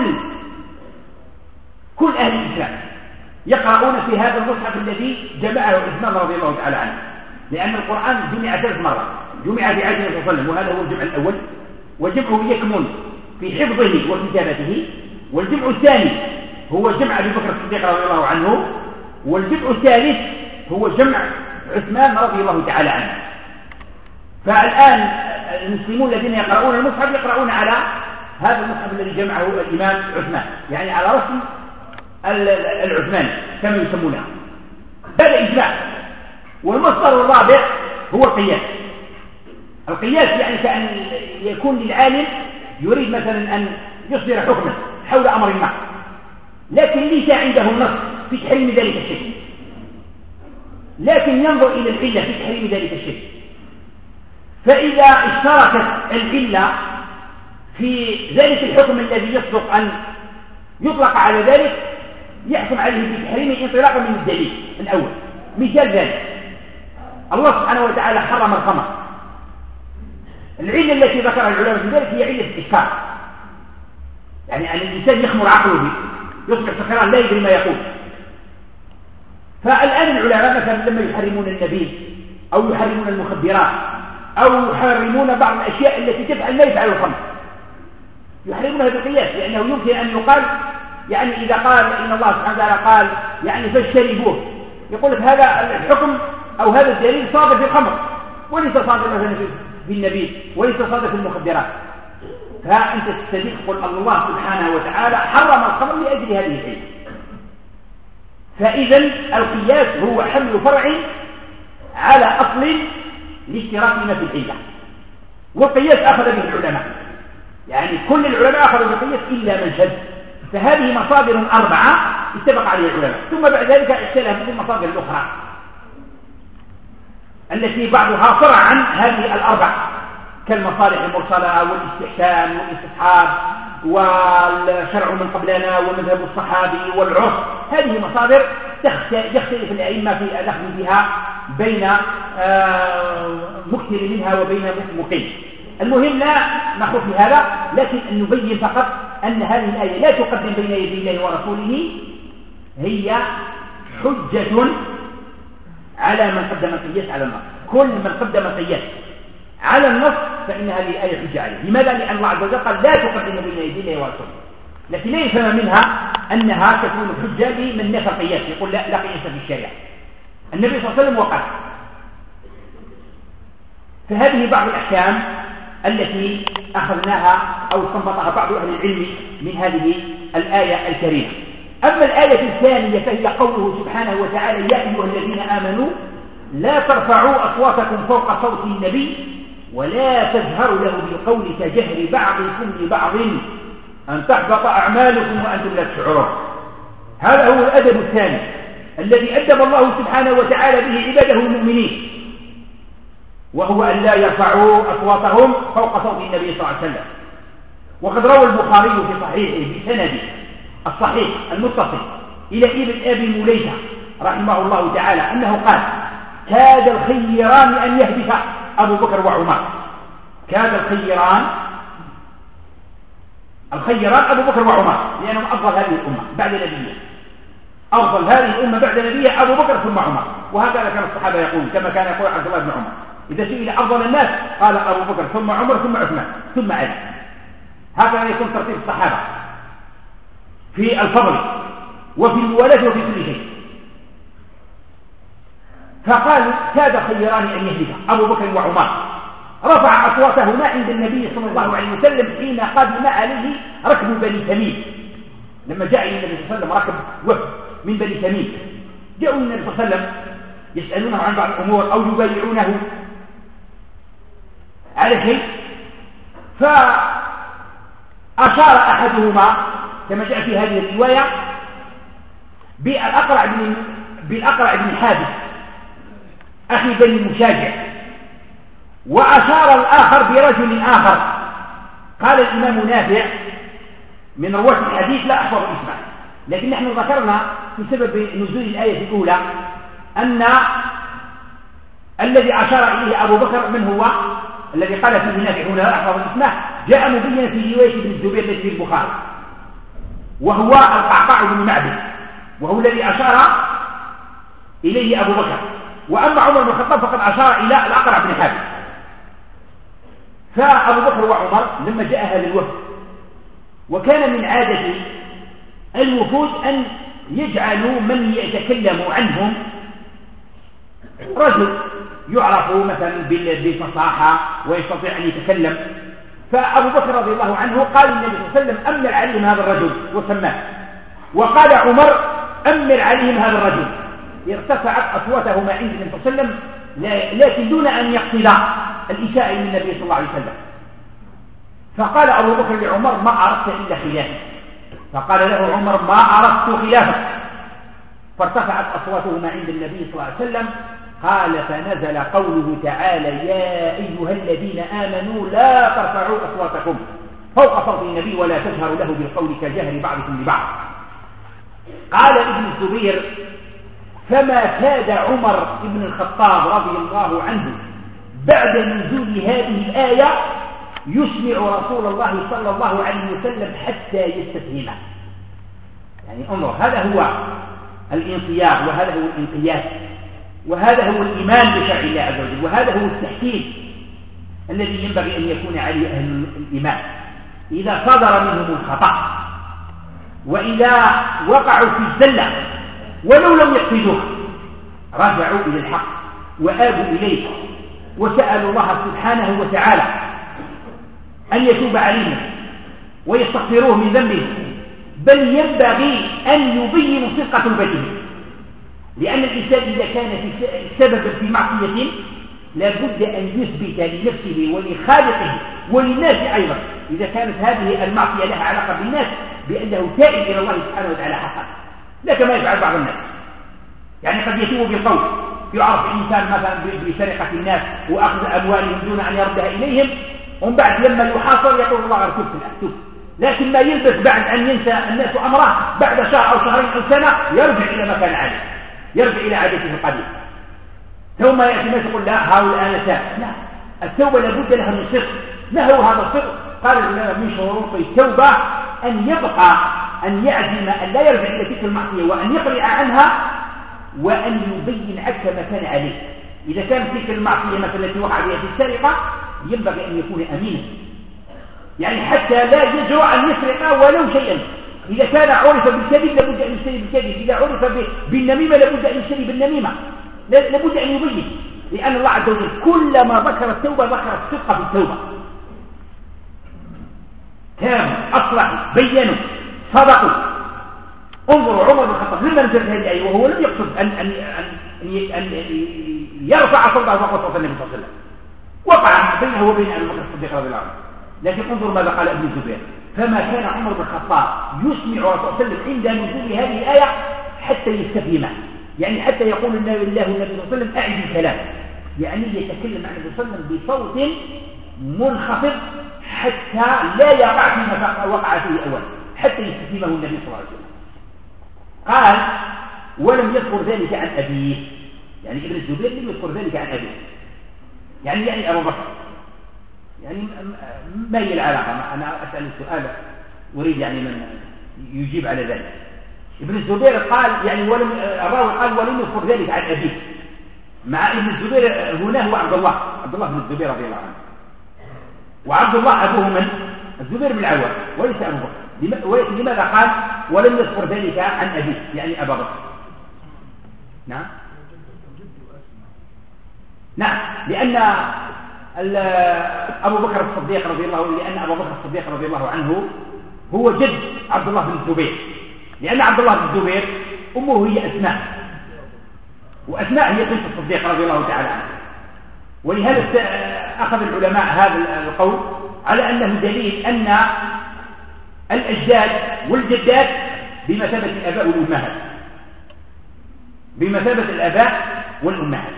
كل أهل الإسلام يقرؤون في هذا المصحف الذي جمعه عثمان رضي الله تعالى عنه، لأن القرآن جمع 3 مرات، جمع في عهد النبي صلى الله عليه وسلم وهذا هو الجمع الأول، وجمعه يكمن في حفظه وكتابته، والجمع الثاني هو جمع أبي بكر الصديق رضي الله عنه، والجمع الثالث هو جمع عثمان رضي الله تعالى عنه. فالآن المسلمون الذين يقرؤون المصحف يقرؤون على هذا المصحف الذي جمعه الإمام عثمان، يعني على رسم العثماني كما يسمونه. هذا إجماع. والمصدر الرابع هو القياس. القياس يعني كأن يكون للعالم يريد مثلا أن يصدر حكما حول أمر ما، لكن ليس عنده نص في تحريم ذلك الشيء، لكن ينظر إلى العلة في تحريم ذلك الشيء، فإذا اشتركت العلة في ذلك الحكم الذي يصدق أن يطلق على ذلك يحكم عليه بتحريمه انطلاقا من الدليل الأول. مثال ذلك الله سبحانه وتعالى حرم الخمر، العلة التي ذكرها العلماء في ذلك هي علة الإسكار، يعني أن الإنسان يخمر عقله يصبح سكران لا يدري ما يقول. فالآن العلماء مثلا لما يحرمون النبيذ أو يحرمون المخدرات أو يحرمون بعض الأشياء التي تفعل ما يفعل الخمر يحرمونها بالقياس، لأنه يمكن أن يقال يعني إذا قال إن الله سبحانه وتعالى قال يعني فاجتنبوه، يقول لك هذا الحكم أو هذا الدليل صادر في الخمر وليس صادر مثلا في النبيذ وليس صادر في المخدرات. فأنت تستدل تقول الله سبحانه وتعالى حرم الخمر لأجل هذه العلة. فإذا القياس هو حمل فرع على أصل لاشتراكنا في العلة، والقياس أخذ به العلماء، يعني كل العلماء أخذوا بالقياس إلا من شذ. فهذه مصادر 4 اتفق عليها العلماء، ثم بعد ذلك اختلفوا في المصادر الأخرى التي بعضها فرع عن هذه 4 كالمصالح المرسلة والاستحسان والاستصحاب والشرع من قبلنا ومذهب الصحابي والعرف. هذه مصادر يختلف الأئمة في الأخذ بها بين مكثر منها وبين مقيم. المهم لا نخوض في هذا، لكن أن نبين فقط أن هذه الآية لا تقدم بين يدي الله ورسوله، هي حجة على من قدم القياس على النص. كل من قدم القياس على النص فإن هذه الآية حجة عليه. لماذا؟ لأن الله عز وجل قال لا تقدم بين يدي الله ورسوله، لكن لا يفهم منها أنها تكون حجة لمن نفى القياس، يقول لا قياس في الشريعة. النبي صلى الله عليه وسلم وقال. فهذه بعض الأحكام التي أخذناها أو استنبطها بعض أهل العلم من هذه الآية الكريمة. أما الآية الثانية فهي قوله سبحانه وتعالى يا أيها الذين آمنوا لا ترفعوا أصواتكم فوق صوت النبي ولا تجهروا له بالقول كجهر بعضكم لبعض أن تحبط أعمالكم وأنتم لا تشعرون. هذا هو الأدب الثاني الذي أدب الله سبحانه وتعالى به عباده المؤمنين، وهو أن لا يرفعوا أصواتهم فوق صوت النبي صلى الله عليه وسلم. وقد روى البخاري في صحيحه بسنده الصحيح المتصل إلى ابن أبي مليكة رحمه الله تعالى أنه قال كاد الخيران أن يهبط أبو بكر وعمر. كاد الخيران أبو بكر وعمر، لأنهم أفضل هذه الأمة بعد نبيه، أفضل هذه الأمة بعد نبيه أبو بكر ثم عمر. وهكذا كان الصحابة يقول، كما كان يقول عبد الله بن عمر إذا سئل أفضل الناس قال أبو بكر ثم عمر ثم عثمان ثم علي. هكذا يكون ترتيب الصحابة في الفضل وفي الموالاة وفي كل شيء. فقال كاد خيران أن يهلك أبو بكر وعمر. رفع أصواتهما عند النبي صلى الله عليه وسلم حين قدم عليه ركب بني تميم. لما جاء النبي صلى الله عليه وسلم ركب وفد من بني تميم، جاءوا النبي صلى الله عليه وسلم يسألونه عن بعض الأمور أو يبايعونه على شيء، فأشار أحدهما كما جاء في هذه الرواية بالأقرع بن حابس أخي بني مشاجع، وأشار الآخر برجل آخر. قال الإمام نافع من رواة الحديث لا أحفظ اسمه، لكن نحن ذكرنا بسبب نزول الآية الأولى أن الذي أشار إليه أبو بكر من هو الذي قال فيه نافع هنا أحفظ اسمه جاء مبينا في رواية ابن الزبير التي في البخاري، وهو القعقاع بن معبد، وهو الذي أشار إليه أبو بكر. وأما عمر بن الخطاب فقد أشار إلى الأقرع بن حابس. فأبو بكر وعمر لما جاء هذا الوفد، وكان من عادة الوفود أن يجعلوا من يتكلم عنهم رجل يعرف مثلا بالفصاحة ويستطيع أن يتكلم. فأبو بكر رضي الله عنه قال النبي صلى الله عليه وسلم أمر عليهم هذا الرجل وسماه، وقال عمر أمر عليهم هذا الرجل. ارتفعت أصواتهما عند النبي صلى الله عليه وسلم، لكن دون أن يقصد الإساءة من النبي صلى الله عليه وسلم. فقال أبو بكر لعمر ما أردت إلا خلافه، فقال له عمر ما أردت خلافه. فارتفعت أصواتهما عند النبي صلى الله عليه وسلم. قال فنزل قوله تعالى يا أيها الذين آمنوا لا ترفعوا أصواتكم فوق صوت النبي ولا تجهروا له بالقول كجهر بعضكم لبعض. قال ابن الزبير فما كاد عمر بن الخطاب رضي الله عنه بعد نزول هذه الآية يسمع رسول الله صلى الله عليه وسلم حتى يستفهمه. يعني انظر، هذا هو الانصياع، وهذا هو الانقياد، وهذا هو الإيمان بشرع الله عز وجل، وهذا هو التحكيم الذي ينبغي أن يكون عليه أهل الإيمان. إذا صدر منهم الخطأ وإذا وقعوا في الزلة ولو لم يقصدوها رجعوا إلى الحق وآبوا إليه وسألوا الله سبحانه وتعالى أن يتوب عليهم ويستغفروه من ذنبه، بل ينبغي أن يبينوا صدق توبته، لأن الإنسان إذا كان في سبب في معصية لابد أن يثبت لنفسه ولخالقه وللناس أيضا إذا كانت هذه المعصية لها علاقة بالناس بأنه تائب إلى الله سبحانه وتعالى حقا، لا كما يفعل بعض الناس. يعني قد يتوب بالقول، يعرف الإنسان مثلا بسرقة الناس وأخذ أموالهم دون أن يردها إليهم، ومن بعد لما يحاصر يقول الله أرتبت الأكتب، لكن ما يلبث بعد أن ينسى الناس أمره بعد شهر أو شهرين أو سنة يرجع إلى ما كان عليه، يرجع إلى عادته القديمة، ثم يأتي الناس يقول لا هؤلاء الآن تاب. لا، التوبة لابد لها من صدق. ما هو هذا الصدق؟ قال العلماء من شروط التوبة أن يبقى أن يعزم أن لا يرجع إلى تلك المعصية وأن يقلع عنها وأن يبين عكس ما كان عليه. إذا كانت تلك المعصية مثلا التي وقع بها في السرقة ينبغي أن يكون أمينا، يعني حتى لا يجرؤ أن يسرق ولو شيئا. إذا كان عرف بالكذب لابد أن يشتري بالكذب، إذا عرف بالنميمة لابد أن يشتري بالنميمة، لابد أن يبين، لأن الله عز وجل كلما ذكر التوبة ذكر الصدق في التوبة. كانوا أصلحوا بينوا صدقوا. انظروا عمر بن الخطاب لما نزلت هذه الآية وهو لم يقصد أن يرفع صوته فوق صوت النبي صلى الله عليه وسلم، وقع بينه وبين أبي بكر الصديق رضي الله عنه. لكن انظر ماذا قال ابن الزبير فما كان عمر بن الخطاب يسمع رسول الله صلى الله عليه وسلم عند نزول هذه الآية حتى يستفهمه، يعني حتى يقول النبي صلى الله عليه وسلم أعد الكلام، يعني يتكلم عن النبي صلى الله عليه وسلم بصوت منخفض حتى لا يقع فيما وقع فيه أولا، حتى يستفهمه النبي صلى الله عليه وسلم. قال ولم يذكر ذلك عن أبيه، يعني ابن الزبير لم يذكر ذلك عن أبيه، يعني أبو بكر، يعني ما هي العلاقة؟ أنا أسأل السؤال أريد يعني من يجيب على ذلك. ابن الزبير قال يعني الراوي قال ولم يذكر ذلك عن أبيه، مع ابن الزبير هنا هو عبد الله بن الزبير رضي الله عنه، وعبد الله أبوه من؟ الزبير بن العوام وليس أبو بكر. لماذا قال ولم يذكر ذلك عن أبيه يعني أبا بكر؟ نعم لأن أبو بكر الصديق رضي الله عنه هو جد عبد الله بن الزبير، لأن عبد الله بن الزبير أمه هي أسماء، وأسماء هي بنت الصديق رضي الله تعالى عنه. ولهذا أخذ العلماء هذا القول على أنه دليل أن الأجداد والجدات بمثابة الآباء والأمهات، بمثابة الآباء والأمهات.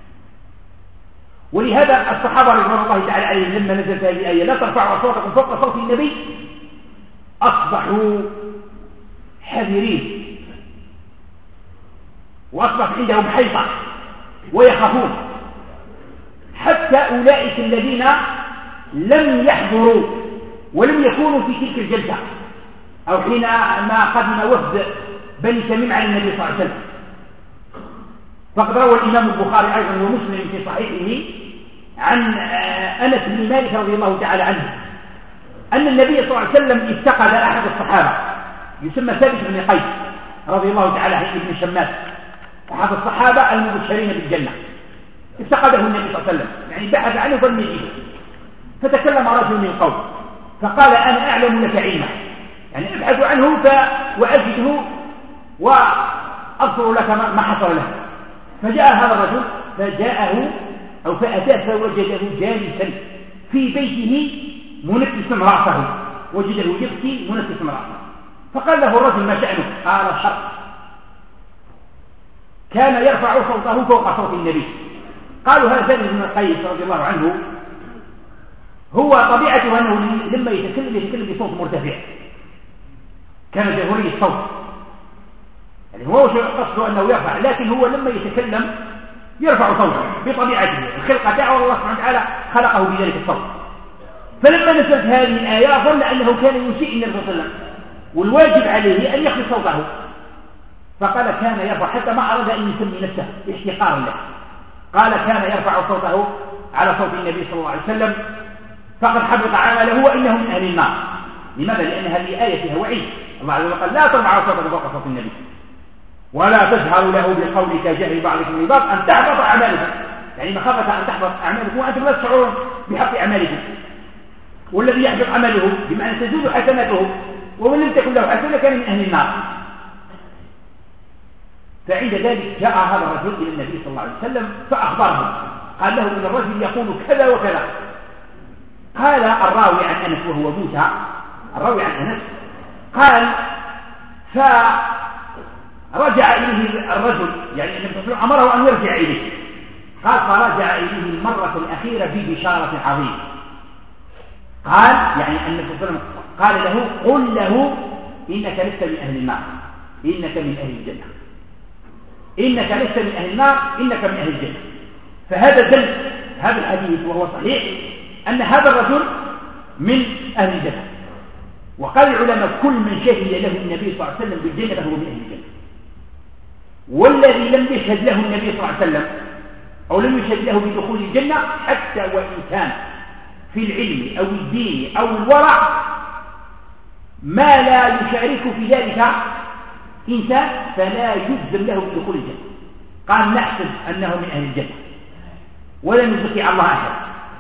ولهذا الصحابة رضوان الله تعالى عليهم لما نزلت هذه الآية لا ترفعوا أصواتكم فوق صوت النبي، أصبحوا حذرين وأصبح عندهم حيطة ويخافون، حتى أولئك الذين لم يحضروا ولم يكونوا في تلك الجلسة أو حينما قدم وفد بني تميم على النبي صلى الله عليه وسلم. فقد روى الإمام البخاري أيضا ومسلم في صحيحه عن أنس بن مالك رضي الله تعالى عنه أن النبي صلى الله عليه وسلم افتقد أحد الصحابة يسمى ثابت بن قيس رضي الله تعالى عنه ابن شماس، أحد الصحابة المبشرين بالجنة. افتقده النبي صلى الله عليه وسلم، يعني بحث عنه فلم يجده، فتكلم رجل من قوم فقال أنا أعلم لك علما، يعني ابحث عنه وأجده وأذكر لك ما حصل له. فجاء هذا الرجل فجاءه أو فأتاه فوجده جالسا في بيته منكسا رأسه، وجده يبكي منكسا رأسه. فقال له الرجل ما شأنه؟ قال الحق، كان يرفع صوته فوق صوت النبي. قالوا هذا ثابت بن قيس رضي الله عنه هو طبيعته أنه لما يتكلم بصوت مرتفع، كان جهوري الصوت، يعني هو قصده أنه يرفع، لكن هو لما يتكلم يرفع صوته بطبيعته، الخلقة دعوة الله سبحانه وتعالى خلقه بذلك الصوت. فلما نزلت هذه الآية ظن أنه كان يسيء النبي صلى الله عليه وسلم والواجب عليه أن يخفض صوته، فقال كان يرفع، حتى ما أراد أن يسمي نفسه احتقارا له، قال كان يرفع صوته على صوت النبي صلى الله عليه وسلم فقد حبط عمله وإنه من أهل النار. لماذا؟ لأن هذه آية فيها وعيد. الله عز وجل قال لا ترفعوا صوتكم فوق صوت النبي ولا تجهروا له بالقول كجهر بعضكم لبعض أن تحبط أعمالكم، يعني مخافة أن تحبط أعمالكم وأنتم لا تشعرون بحق أعمالكم. والذي يحبط عمله بمعنى تزول حسناته ومن لم تكن له حسنة كان من أهل النار. فعند ذلك جاء هذا الرجل إلى النبي صلى الله عليه وسلم فأخبره، قال له إن الرجل يقول كذا وكذا. قال الراوي عن أنس وهو موسى الراوي عن أنس قال فرجع إليه الرجل، يعني النبي صلى الله عليه وسلم أمره أن يرجع إليه، قال فرجع إليه المرة الأخيرة ببشارة عظيمة. قال يعني النبي صلى الله عليه وسلم قال له قل له إنك لست من أهل النار إنك من أهل الجنة، إنك لست من أهل النار إنك من أهل الجنة. فهذا دل هذا الحديث وهو صحيح أن هذا الرجل من أهل الجنة. وقال العلماء كل من شهد له النبي صلى الله عليه وسلم بالجنة فهو من أهل الجنة، والذي لم يشهد له النبي صلى الله عليه وسلم أو لم يشهد له بدخول الجنة حتى وإن كان في العلم أو الدين أو الورع ما لا يشارك في ذلك إنسان فلا يجزم له بدخول الجنة. قال نحسب أنه من أهل الجنة ولا نزكي على الله أحد.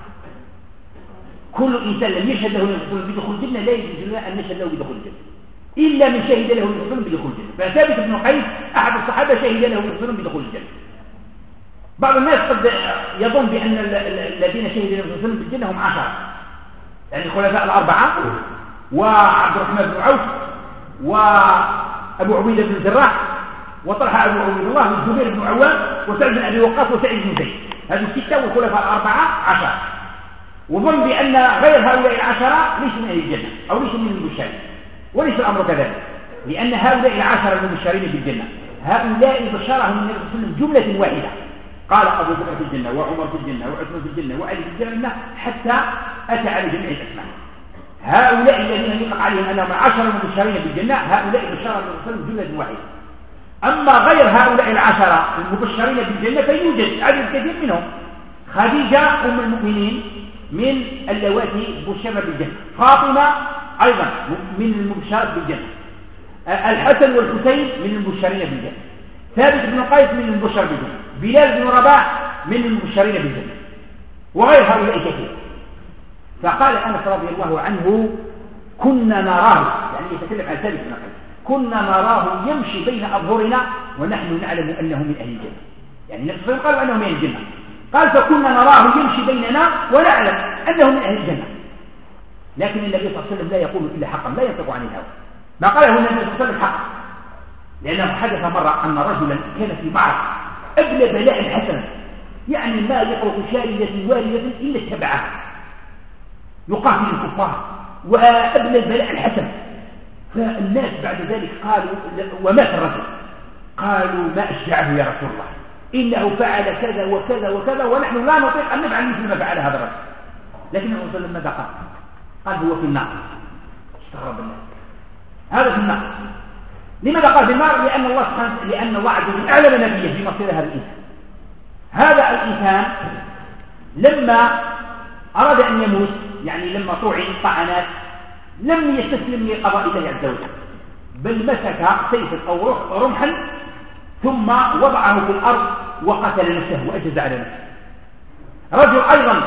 كل إنسان لم يشهد له بدخول الجنة لا يجوز أن نشهد له بدخول الجنة إلا من شهد له بدخول الجنة. فثابت بن قيس أحد الصحابة شهد له بدخول الجنة. بعض الناس قد يظن بأن الذين شهدوا له بالجنة هم 10، يعني الخلفاء الأربعة وعبد الرحمن بن عوف وأبو عبيدة بن الجراح وطلحة أبو عبيد الله والزبير بن عوام وسعد بن أبي وقاص وسعيد بن زيد، هذه الستة والخلفاء الأربعة 10. وظن بأن غير هؤلاء 10 ليسوا من أهل الجنة أو ليسوا من المبشرين، وليس الأمر كذلك، لأن هؤلاء 10 المبشرين بالجنة هؤلاء بشرهم النبي صلى الله عليه وسلم جملة واحدة. قال أبو بكر في الجنة وعمر في الجنة وعثمان في الجنة وعلي في الجنة حتى أتى على جميع الأسماء. هؤلاء الذين يطلق عليهم أنهم 10 المبشرين بالجنة هؤلاء بشر النبي صلى الله عليه وسلم جملة واحدة. أما غير هؤلاء 10 المبشرين بالجنة فيوجد عدد كثير منهم. خديجة أم المؤمنين من اللواتي بشرن بالجنة، فاطمة أيضا من المبشرات بالجنة، الحسن والحسين من المبشرين بالجنة، ثابت بن قيس من المبشر بالجنة، بلال بن رباح من المبشرين بالجنة، وغير هؤلاء كثير. فقال أنس رضي الله عنه كنا نراه، يعني يتكلم عن ثابت بن قيس، كنا نراه يمشي بين أظهرنا ونحن نعلم أنه من أهل الجنة، يعني نفسه قال أنه من أهل الجنة. قال فكنا نراه يمشي بيننا ونعلم أنه من أهل الجنة. لكن النبي صلى الله عليه وسلم لا يقول إلا حقا، لا ينطق عن الهوى. ما قاله النبي صلى الله عليه وسلم حقا، لأنه حدث مرة أن رجلا كان في معركة أبلى بلاء حسنا، يعني ما يطرق شاردة واردة إلا اتبعها، يقاتل الكفار وأبلى البلاء الحسن. فالناس بعد ذلك قالوا ومات الرجل، قالوا ما أشجعه يا رسول الله، إنه فعل كذا وكذا وكذا ونحن لا نطيق أن نفعل مثل ما فعل هذا الرجل. لكن الرسول صلى الله عليه وسلم ماذا قال؟ قال هو في النار. استغرب الناس، هذا في النار. لماذا قال في النار؟ لأن الله عز وجل أعلم نبيه في مصير هذا الإنسان. هذا الإنسان لما أراد أن يموت، يعني لما طعنات، لم يستسلم لقضاء الله عز وجل، بل مسك سيفا أو رمحا ثم وضعه في الأرض وقتل نفسه وأجز على نفسه. رجل أيضا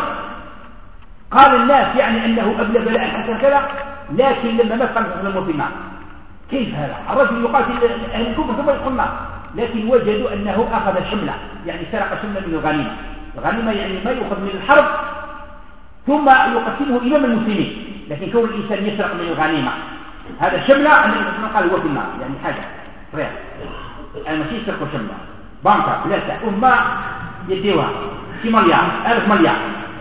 قال الناس يعني أنه أبلى بلاء حسن كذا، لكن لما مات قال في النار. كيف هذا؟ الرجل يقاتل أهل الكفر ثم يدخل النار، لكن وجدوا أنه أخذ شملة، يعني سرق شملة من الغنيمة. الغنيمة يعني ما يؤخذ من الحرب ثم يقسمه إمام المسلمين، لكن كون الإنسان يسرق من الغنيمة هذا الشملة النبي صلى الله عليه وسلم قال هو في النار، يعني حاجة ريال. أنا ماشي يسرقوا شملة بانكا ثلاثة أمة يديوها في مليار 1000 مليار،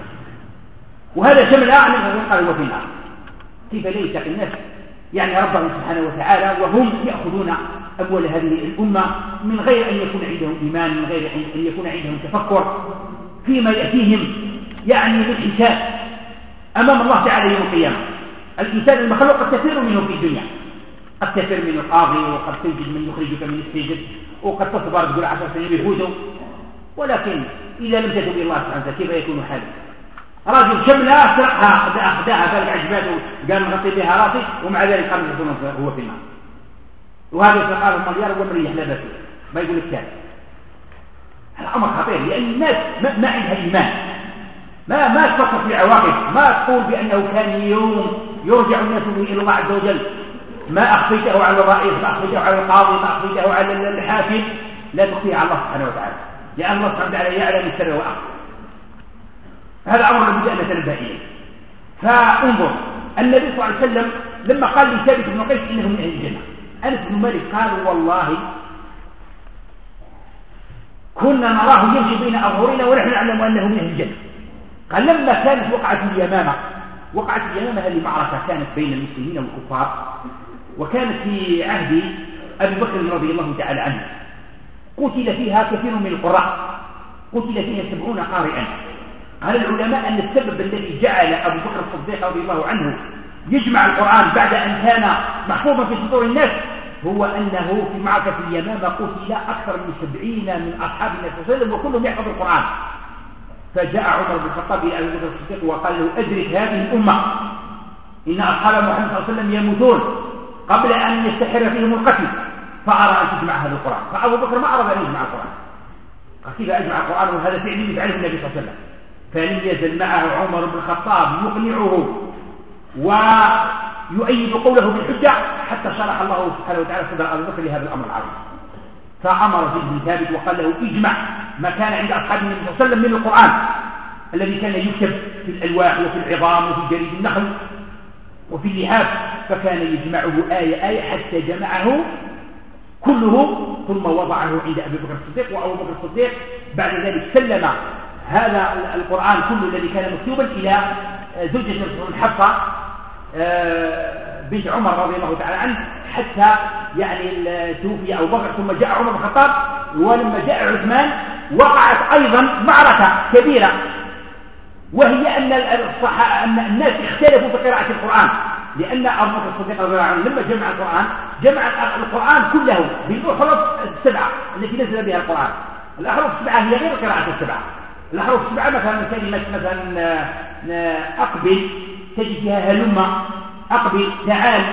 وهذا شملة النبي صلى الله عليه وسلم قال هو في النار. كيف لا يتقي الناس يعني ربهم سبحانه وتعالى وهم يأخذون أموال هذه الأمة من غير أن يكون عندهم إيمان، من غير أن يكون عندهم تفكر فيما يأتيهم يعني من حساب أمام الله تعالى يوم القيامة. الإنسان المخلوق قد تفر منه في الدنيا، قد تفر من القاضي، وقد تجد من يخرجك من السجن، وقد تصبر تقول 10 سنين يفوتوا، ولكن إذا لم تتب الله سبحانه وتعالى كيف يكون حالك؟ رجل شملة سرقها أخذها بالك عجباته قال نغطي بها راسي، ومع ذلك قال هو في النار. وهذا سرقها المليار ومريح لا بأس ما يقول الثاني. هذا أمر خطير، لأن الناس ما عندها إيمان، ما تفكر في عواقب، ما تقول بأنه كان يوم يرجع الناس إلى الله عز وجل. ما أخفيته على الرئيس، ما أخفيته على القاضي، ما أخفيته على الحاكم، لا تخفيه على الله سبحانه وتعالى، لأن الله سبحانه وتعالى يعلم السر وأخفى. هذا أمر لابد أن نتنبه إليه. فانظر النبي صلى الله عليه وسلم لما قال لثابت بن قيس إنه من أهل الجنة، أنس بن مالك قال والله كنا نراه يمشي بين أظهرنا ونحن نعلم أنه من أهل الجنة. قال لما كانت وقعة اليمامة هذه معركة كانت بين المسلمين والكفار، وكانت في عهد أبي بكر رضي الله تعالى عنه، قتل فيها كثير من القراء، قتل فيها 70 قارئا. قال العلماء أن السبب الذي جعل أبو بكر الصديق رضي الله عنه يجمع القرآن بعد أن كان محفوظا في صدور الناس هو أنه في معركة اليمامة قتل أكثر من 70 من أصحاب النبي صلى الله عليه وسلم وكلهم يحفظ القرآن. فجاء عمر بن الخطاب إلى أبي بكر الصديق وقال له أدرك هذه الأمة، إن أصحاب محمد صلى الله عليه وسلم يموتون قبل أن يستحر فيهم القتل، فأرى أن تجمع هذا القرآن. فأبو بكر ما أراد أن يجمع القرآن، قال كيف أجمع القرآن وهذا فعل يفعله النبي صلى الله عليه وسلم. فلم يزل معه عمر بن الخطاب يقنعه ويؤيد قوله بالحجة حتى شرح الله سبحانه وتعالى صدر أبي بكر لهذا الأمر العظيم. فأمر زيد بن ثابت وقال له اجمع ما كان عند أصحاب النبي صلى الله عليه وسلم من القرآن الذي كان يكتب في الألواح وفي العظام وفي جريد النخل وفي اللحاف، فكان يجمعه آية حتى جمعه كله ثم وضعه عند أبي بكر الصديق. وأبو بكر الصديق بعد ذلك سلم هذا القرآن كله الذي كان مكتوبا إلى زوجة حفصة بنت عمر رضي الله تعالى عنه حتى يعني توفي أبو بكر. ثم جاء عمر بن الخطاب، ولما جاء عثمان وقعت أيضا معركة كبيرة، وهي أن الناس اختلفوا في قراءة القرآن، لأن أبو بكر الصديق رضي الله عنه لما جمع القرآن كله بالأحرف السبعة التي نزل بها القرآن. الأحرف السبعة هي غير قراءة السبعة. الأحرف السبعة مثلا كلمة مثلا أقبل تجد فيها هلم، أقبل، تعال.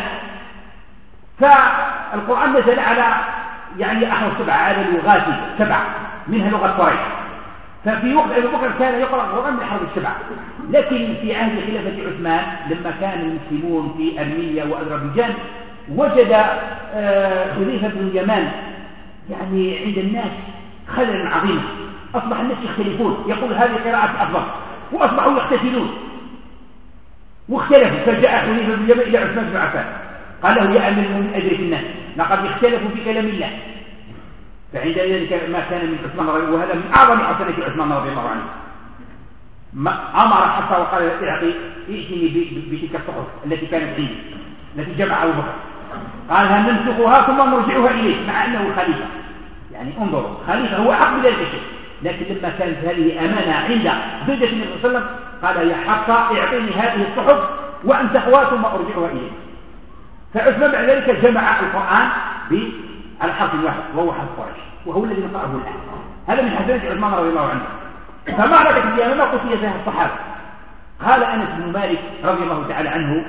فالقرآن نزل على يعني أحرف سبعة، على لغات سبعة منها لغة قريش. ففي وقت أبي بكر كان يقرأ القرآن بالأحرف السبعة، لكن في عهد خلافة عثمان لما كان المسلمون في أرمينيا وأذربيجان وجد حذيفة بن اليمان يعني عند الناس خللا عظيما، أصبح الناس يختلفون، يقول هذه قراءة أفضل، وأصبحوا يختلفون واختلفوا. فجاء حذيفة بن اليمان إلى عثمان بن عفان قال له يا أمير المؤمنين أدرك الناس لقد اختلفوا في كلام الله. فعند ذلك ما كان من عثمان وهذا من أعظم حسنة عثمان رضي الله عنه، أمر حتى وقال ائتني بتلك الصحف التي كانت عندي التي جمع أبو بكر، قال هل ننسخها ثم نرجعها إليك مع أنه الخليفة. يعني انظروا، خليفة هو حق بذلك الشيء، لكن لما كانت هذه أمانة عند زوجة النبي صلى الله عليه وسلم قال: يا حفصة اعطيني هذه الصحف وأمسحها ثم أرجعها إليك. فعثمان بعد ذلك جمع القرآن بالحرف الواحد وهو حرف قريش، وهو الذي نقرأه الآن. هذا من حسنات عثمان رضي الله عنه. فمعركة اليمامة قتل فيها الصحابة. قال أنس بن مالك رضي الله تعالى عنه: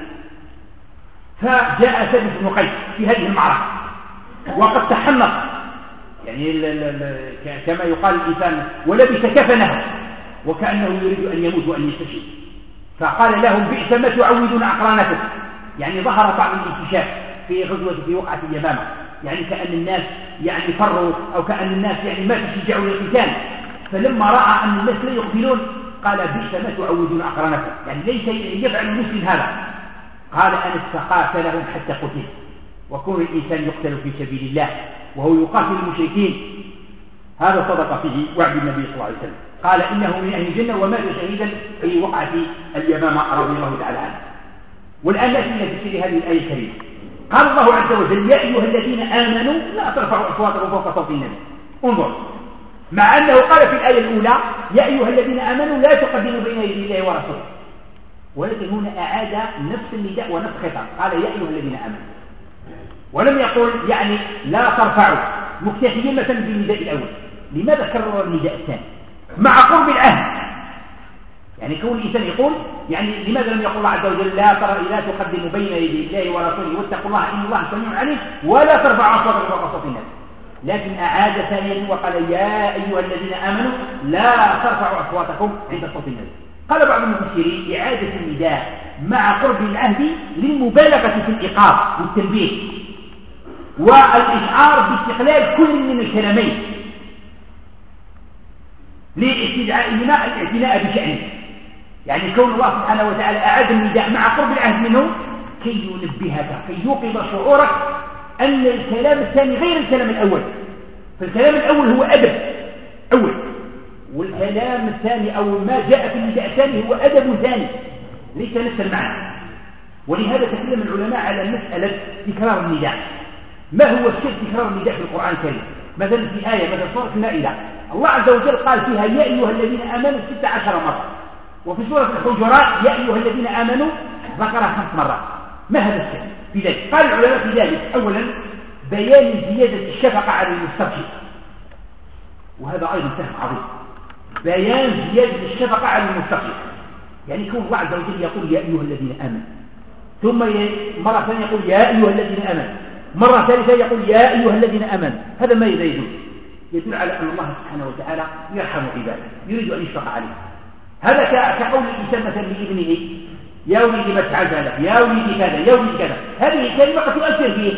فجاء ثابت بن قيس في هذه المعركة وقد تحنط، يعني كما يقال الإنسان، ولبس كفنه وكأنه يريد أن يموت وأن يستشهد. فقال لهم: بئس ما تعودون أقرانكم. يعني ظهر بعض الانكشاف في غزوة في وقعة اليمامة، يعني كأن الناس يعني فروا، أو كأن الناس يعني ما تشجعوا للقتال. فلما رأى أن الناس لا يقتلون قال: بئس ما تعودون أقرانكم، يعني ليس يفعل المسلم هذا. قال أنس: فقاتلهم حتى قتل. وكون الإنسان يقتل في سبيل الله وهو يقاتل المشركين هذا صدق فيه وعد النبي صلى الله عليه وسلم. قال: إنه من أهل الجنة ومات شهيدا في وقعة اليمامة رضي الله تعالى عنه. والآن نأتي إلى تفسير هذه الآية الكريمة. قال الله عز وجل: يا أيها الذين آمنوا لا ترفعوا أصواتكم فوق صوت النبي. انظر، مع أنه قال في الآية الأولى: يا أيها الذين آمنوا لا تقدموا بين يدي الله ورسوله، ولكن هنا أعاد نفس النداء ونفس الخطاب، قال: يا أيها الذين آمنوا، ولم يقل يعني لا ترفعوا، مكتفيين مثلا بالنداء الأول. لماذا كرر النداء الثاني مع قرب العهد؟ يعني كون الإنسان يقول، يعني لماذا لم يقول الله عز وجل: لا تقدموا بين يدي الله ورسوله واتقوا الله إن الله سميع عليم ولا ترفعوا أصواتكم فوق صوت النبي، لكن أعاد ثانيا وقال: يا أيها الذين آمنوا لا ترفعوا أصواتكم عند صوت النبي. قال بعض المفسرين: إعادة النداء مع قرب العهد للمبالغة في الإيقاظ والتنبيه والإشعار باستقلال كل من الكلامين لاستدعائهما الاعتناء بشأنه. يعني كون الله سبحانه وتعالى أعاد النداء مع قرب العهد منه كي ينبهك، كي يوقظ شعورك أن الكلام الثاني غير الكلام الأول. فالكلام الأول هو أدب أول، والكلام الثاني أو ما جاء في النداء الثاني هو أدب ثاني ليس نفس المعنى. ولهذا تكلم العلماء على مسألة تكرار النداء. ما هو الشيء تكرار النداء في القرآن الكريم؟ مثلا في آية مثل سورة المائدة الله عز وجل قال فيها: يا أيها الذين آمنوا 16 مرة، وفي سورة الحجرات: يا أيها الذين آمنوا ذكرها 5 مرات. ما هذا الشيء في ذلك؟ قال العلماء في ذلك: أولا بيان زيادة الشفقة على المسترشد، وهذا أيضا فهم عظيم، بيان زيادة الشفقة على المسترشد. يعني يكون الله عز وجل يقول: يا أيها الذين آمنوا، ثم مرة ثانية يقول: يا أيها الذين آمنوا، مرة ثالثة يقول: يا أيها الذين آمنوا. هذا ما يدل على أن الله سبحانه وتعالى يرحم عباده، يريد أن يشفق عليه. هذا كقول الإنسان مثلا لابنه: يا ولدي ما تفعل هذا، يا ولدي كذا، يا ولدي كذا. هذه الكلمة قد تؤثر فيه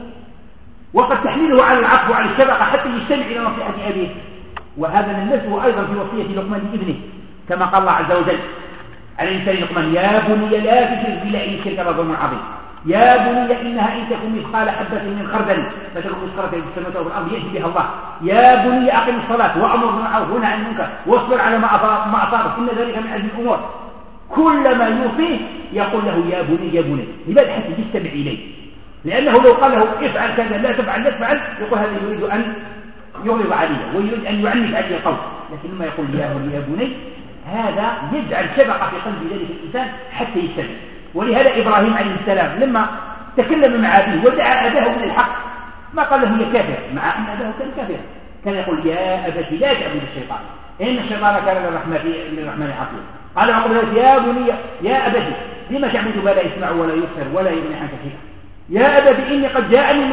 وقد تحمله على العفو وعلى الشفقة حتى يستمع إلى نصيحة أبيه. وهذا نلمسه أيضا في وصية لقمان لابنه، كما قال الله عز وجل على لسان لقمان: يا بني لا تشرك بالله إن الشرك لظلم عظيم، يا بني إنها إن تكن مثقال حبة من خردل فتكن مسخرة في السماوات والأرض يأتي بها الله، يا بني أقم الصلاة وأمر بالمعروف ونهى عن المنكر واصبر على ما أصابك إن ذلك من عزم الأمور. كلما يوصيه يقول له: يا بني يا بني. لماذا؟ حتى يستمع إليه، لأنه لو قال له: افعل كذا لا تفعل لا تفعل، يقول هذا يريد أن يغلب عليه ويريد أن يعنف عليه القول. لكن لما يقول: يا بني يا بني، هذا يجعل شفقة في قلب ذلك الإنسان حتى يستمع. ولهذا إبراهيم عليه السلام لما تكلم مع أبيه ودعا أباه من الحق ما قال له: يا كافر، مع أن أباه كان كافر، كان يقول: يا أبت لا تعبد الشيطان إن الشيطان كان للرحمن عصيا. قال عقب ذلك: يا بني يا أبت لما تعبد ما لا يسمع ولا يبصر ولا يغني عنك شيئا، يا أبت إني قد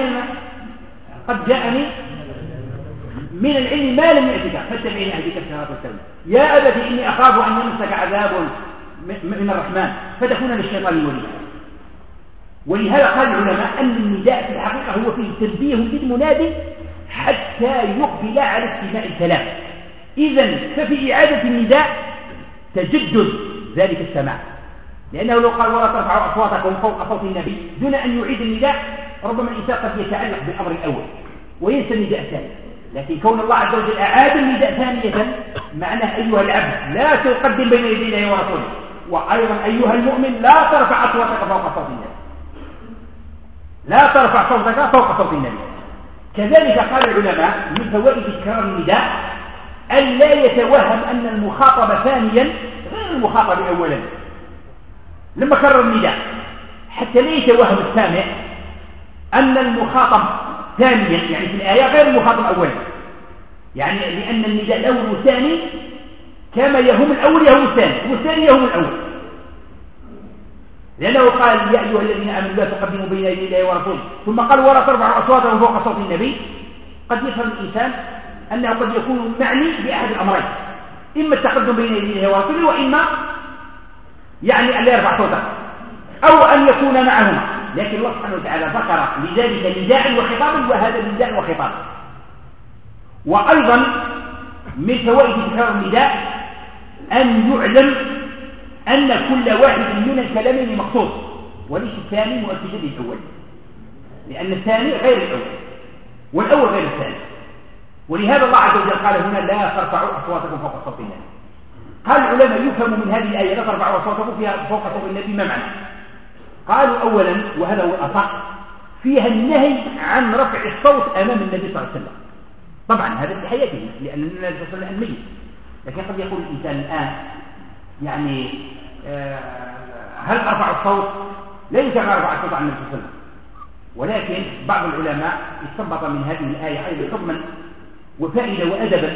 جاءني من العلم ما لم يأتك فاتبعني أهدك الصراط السوي. يا أبت إني أخاف أن يمسك عذاب من الرحمن فتكون للشيطان وليا. ولهذا قال العلماء أن النداء في الحقيقة هو فيه تنبيه للمنادي حتى يقبل على استماع الكلام. إذن ففي إعادة النداء تجدد ذلك السماع، لأنه لو قال: ولا ترفعوا أصواتكم فوق صوت النبي دون أن يعيد النداء، ربما الإنسان قد يتعلق بالأمر الأول وينسى النداء الثاني. لكن كون الله عز وجل أعاد النداء ثانية معناه: أيها العبد لا تقدم بين يدي الله ورسوله، وأيضا أيها المؤمن لا ترفع أصواتك فوق صوت النبي، لا ترفع صوتك فوق صوت النبي. كذلك قال العلماء من فوائد تكرار النداء أن لا يتوهم أن المخاطب ثانيا غير المخاطب أولا. لما كرر النداء حتى لا يتوهم السامع أن المخاطب ثانيا، يعني في الآية غير المخاطب أولا، يعني لأن النداء الأول والثاني كما يهم الأول يهم الثاني والثاني يهم الأول، لأنه قال يا أيها الذين آمنوا لا تقدموا بين يدي الله ورسوله، ثم قال ولا ترفعوا أصواتكم فوق صوت النبي. قد يفهم الإنسان أنه قد يكون معني بأحد الأمرين، إما التقدم بين يدي الله ورسوله، وإما يعني أن لا يرفع صوته، أو أن يكون معهما. لكن الله سبحانه وتعالى ذكر لذلك نداء وخطابا، وهذا نداء وخطاب. وأيضا من فوائد تكرار النداء أن يعلم أن كل واحد من الكلامين مقصود، وليس الثاني مؤكدا للأول، لأن الثاني غير الأول والأول غير الثاني. ولهذا الله عز وجل قال هنا لا ترفعوا أصواتكم فوق صوت النبي. قال العلماء يفهم من هذه الآية لا ترفعوا أصواتكم فيها فوق صوت النبي ما معنى؟ قالوا أولا وهذا هو الأصح فيها النهي عن رفع الصوت أمام النبي صلى الله عليه وسلم. طبعا هذا في حياته لأن النبي صلى الله عليه وسلم ميت، لكن قد يقول الإنسان الآن يعني هل أرفع الصوت؟ لا يمكن أن أرفع الصوت عن النبي صلى الله عليه وسلم، ولكن بعض العلماء استنبط من هذه الآية أيضا حكما وفائدة وأدبا،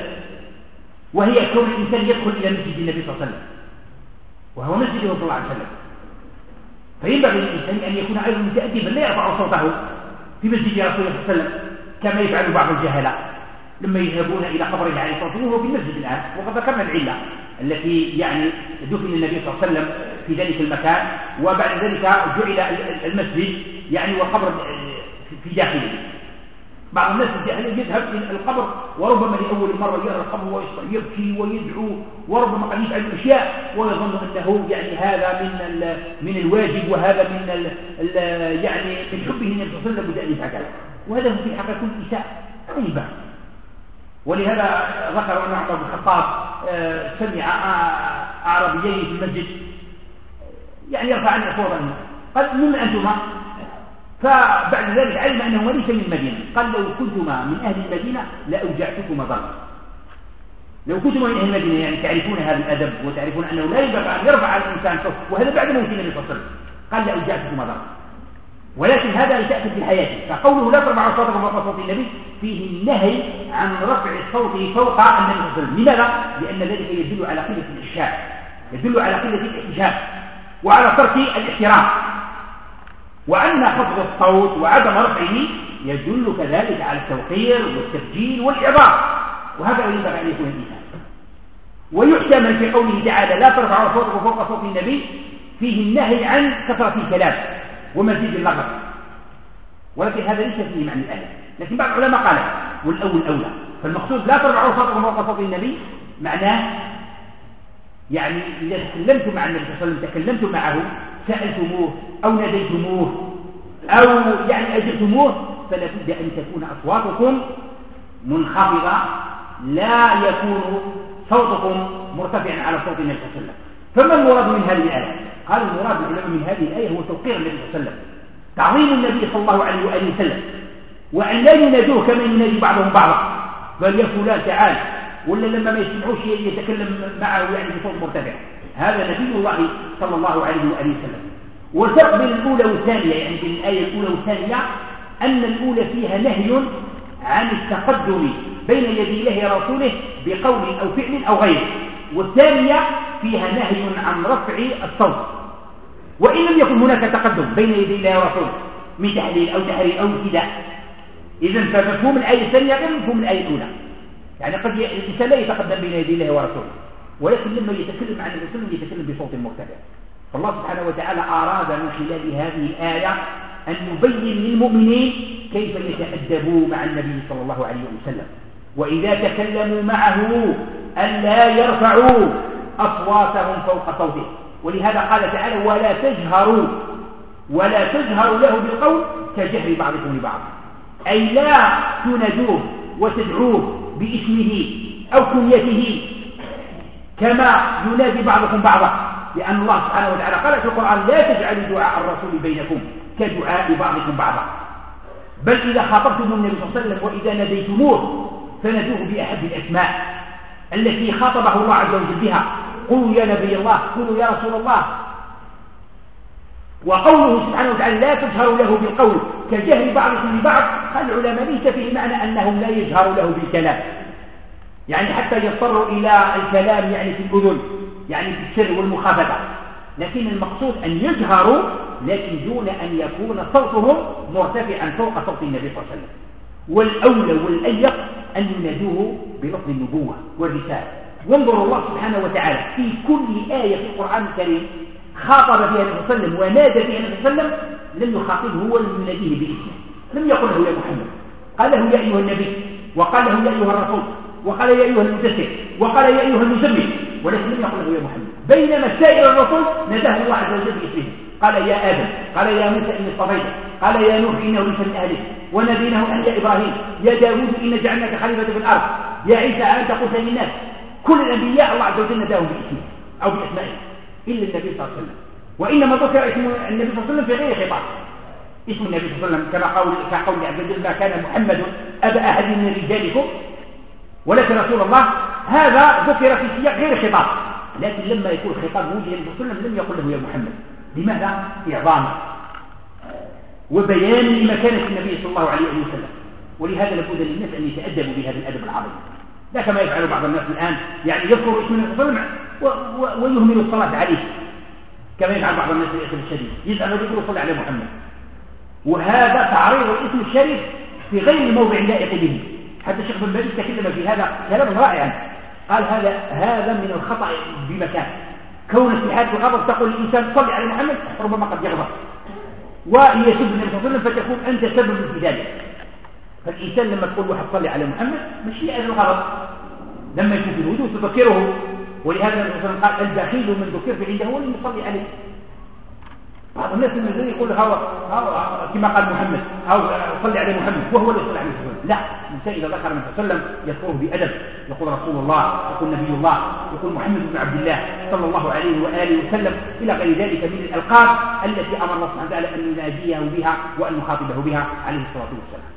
وهي كون الإنسان يدخل إلى مسجد النبي صلى الله عليه وسلم وهو مسجده صلى الله عليه وسلم، فينبغي للإنسان أن يكون أيضا متأدبا لا يرفع صوته في مسجد رسول الله صلى الله عليه وسلم كما يفعل بعض الجهلاء لما يذهبون إلى قبره عليه الصلاة والسلام وهو في المسجد الآن. وقد ذكرنا العلة التي يعني دفن النبي صلى الله عليه وسلم في ذلك المكان، وبعد ذلك جعل المسجد يعني والقبر في داخله. بعض الناس يذهب إلى القبر وربما لأول مرة يرى القبر ويبكي ويدعو وربما قد يفعل أشياء ويظن أنه يعني هذا من الواجب وهذا من يعني من حبه النبي صلى الله عليه وسلم بأن يفعل، وهذا في الحقيقة كل إساءة غريبة. ولهذا ذكر أن عمر بن الخطاب سمع أعرابيين في المسجد يعني يرفعان أصواتهما، قال من أنتما؟ فبعد ذلك علم أنه ليس من المدينة، قال لو كنتما من أهل المدينة لأوجعتكما ضربا. لو كنتما من أهل المدينة يعني تعرفون هذا الأدب وتعرفون أنه لا ينبغي أن يرفع الإنسان صوته، وهذا بعد موت النبي صلى الله عليه وسلم، قال لأوجعتكما ضربا. ولكن هذا يتأكد في حياته، فقوله لا ترفعوا صوتكم فوق صوت النبي فيه النهي عن رفع الصوت فوق النبي صلى الله عليه وسلم. لماذا؟ لأن ذلك يدل على قلة الإحشاء، يدل على قلة الاحتجاب وعلى ترك الاحترام، وأن خفض الصوت وعدم رفعه يدل كذلك على التوقير والتبجيل والإعظام، وهذا ينبغي أن يكون الإنسان. ويحتمل في قوله تعالى لا ترفعوا صوتكم فوق صوت النبي فيه النهي عن كثرة الكلام ومزيد اللغط، ولكن هذا ليس فيه معنى الآية. لكن بعض العلماء قال والأول أولى، فالمقصود لا ترفعوا صوتكم فوق صوت النبي معناه يعني إذا تكلمتم مع النبي صلى الله عليه وسلم تكلمتم معه سألتموه أو ناديتموه أو يعني أجبتموه فلا بد أن تكون أصواتكم منخفضة، لا يكون صوتكم مرتفعا على صوت النبي صلى الله عليه وسلم. فما المراد من هذه الآية؟ قال المراد العلماء من هذه الآية هو توقير النبي صلى الله عليه وسلم، تعظيم النبي صلى الله عليه وآله وسلم، وأن لا ينادوه كما ينادي بعضهم بعضا، بل يا فلان تعال، ولا لما ما يسمعوش يتكلم معه يعني بصوت مرتفع. هذا نبي الله صلى الله عليه وآله وسلم. والفرق بين الأولى والثانية يعني بين الآية الأولى والثانية أن الأولى فيها نهي عن التقدم بين يدي الله ورسوله بقول أو فعل أو غيره، والثانية فيها نهي عن رفع الصوت، وإن لم يكن هناك تقدم بين يدي الله ورسوله من تحليل أو تحرير أو ابتداء. إذن فمفهوم الآية الثانية غير مفهوم الآية الأولى، يعني قد الإنسان لا يتقدم بين يدي الله ورسوله، ولكن لما يتكلم عن الرسول يتكلم بصوت مرتفع. فالله سبحانه وتعالى أراد من خلال هذه الآية أن يبين للمؤمنين كيف يتأدبوا مع النبي صلى الله عليه وسلم، وإذا تكلموا معه ألا يرفعوا أصواتهم فوق صوته. ولهذا قال تعالى ولا تجهروا له بالقول كجهر بعضكم لبعض، أي لا تنادوه وتدعوه باسمه أو كنيته كما ينادي بعضكم بعضا، لأن الله سبحانه وتعالى قال في القرآن لا تجعلوا دعاء الرسول بينكم كدعاء بعضكم بعضا. بل إذا خاطبتم النبي صلى الله عليه وسلم وإذا ناديتموه فنادوه بأحد الأسماء التي خاطبه الله عز وجل بها. قولوا يا نبي الله، قولوا يا رسول الله. وقوله سبحانه وتعالى لا تجهروا له بالقول كجهر بعضكم لبعض، قال العلماء ليس فيه معنى أنهم لا يجهروا له بالكلام، يعني حتى يضطروا إلى الكلام يعني في الأذن، يعني في السر والمخافة، لكن المقصود أن يجهروا لكن دون أن يكون صوتهم مرتفعا فوق صوت النبي صلى الله عليه وسلم. والأولى والأيق أن ينادوه بلفظ النبوة والرسالة. وانظروا الله سبحانه وتعالى في كل آية في القرآن الكريم خاطب فيها النبي صلى الله عليه وسلم ونادى فيها النبي صلى الله عليه وسلم لم يخاطبه هو يناديه باسمه، لم يقل له يا محمد، قال له يا أيها النبي، وقال له يا أيها الرسول، وقال يا أيها المدثر، وقال يا أيها المزمل، ولكن لم يقل له يا محمد. بينما سائر الرسل ناداه الله عز وجل باسمه، قال يا آدم، قال يا موسى إني اصطفيتك، قال يا نوح إنه ليس من أهلك، وناديناه أن يا إبراهيم، يا داود إن جعلناك خليفة في الأرض، يا عيسى أنت قلت للناس. كل الأنبياء الله عز وجل ناداهم باسمه أو بأسمائه إلا النبي صلى الله عليه وسلم. وإنما ذكر اسم النبي صلى الله عليه وسلم في غير خطاب. اسم النبي صلى الله عليه وسلم كقول عز وجل ما كان محمد أبا أحد من رجالكم ولكن رسول الله، هذا ذكر في سياق غير خطاب، لكن لما يكون خطاب وجه النبي صلى الله عليه وسلم لم يقل له يا محمد. لماذا؟ إعظاما وبيان لمكانة النبي صلى الله عليه وسلم. ولهذا لابد للناس أن يتأدبوا بهذا الأدب العظيم، لا كما يفعل بعض الناس الآن، يعني يذكر اسم النبي صلى الله عليه وسلم ويهمل الصلاة عليه، كما يفعل بعض الناس للأسف الشديد، يزعل ويقول صلى على محمد، وهذا تعريض الاسم الشريف في غير موضع لائق به. حتى الشيخ بن باز تكلم في هذا كلاما رائعا، قال هذا من الخطأ بمكان، كون في حالة الغضب تقول الإنسان صلي على محمد ربما قد يغضب ويسب النبي صلى الله عليه وسلم فتكون أنت سبب في ذلك. فالإنسان لما تقول واحد صلي على محمد مش هي الغضب، لما يكون في الهدوء تذكره. ولهذا النبي صلى الله عليه وسلم قال البخيل من ذكر عنده هو اللي يصلي عليه. بعض الناس من يقول هو كما قال محمد أو صلي على محمد وهو اللي يصلي عليه وسلم. لا، الإنسان إذا ذكر النبي صلى الله عليه وسلم يذكره بأدب، يقول رسول الله، يقول نبي الله، يقول محمد بن عبد الله صلى الله عليه وآله وسلم إلى غير ذلك من الألقاب التي أمر الله سبحانه وتعالى أن يناديه بها وأن نخاطبه بها عليه الصلاة والسلام.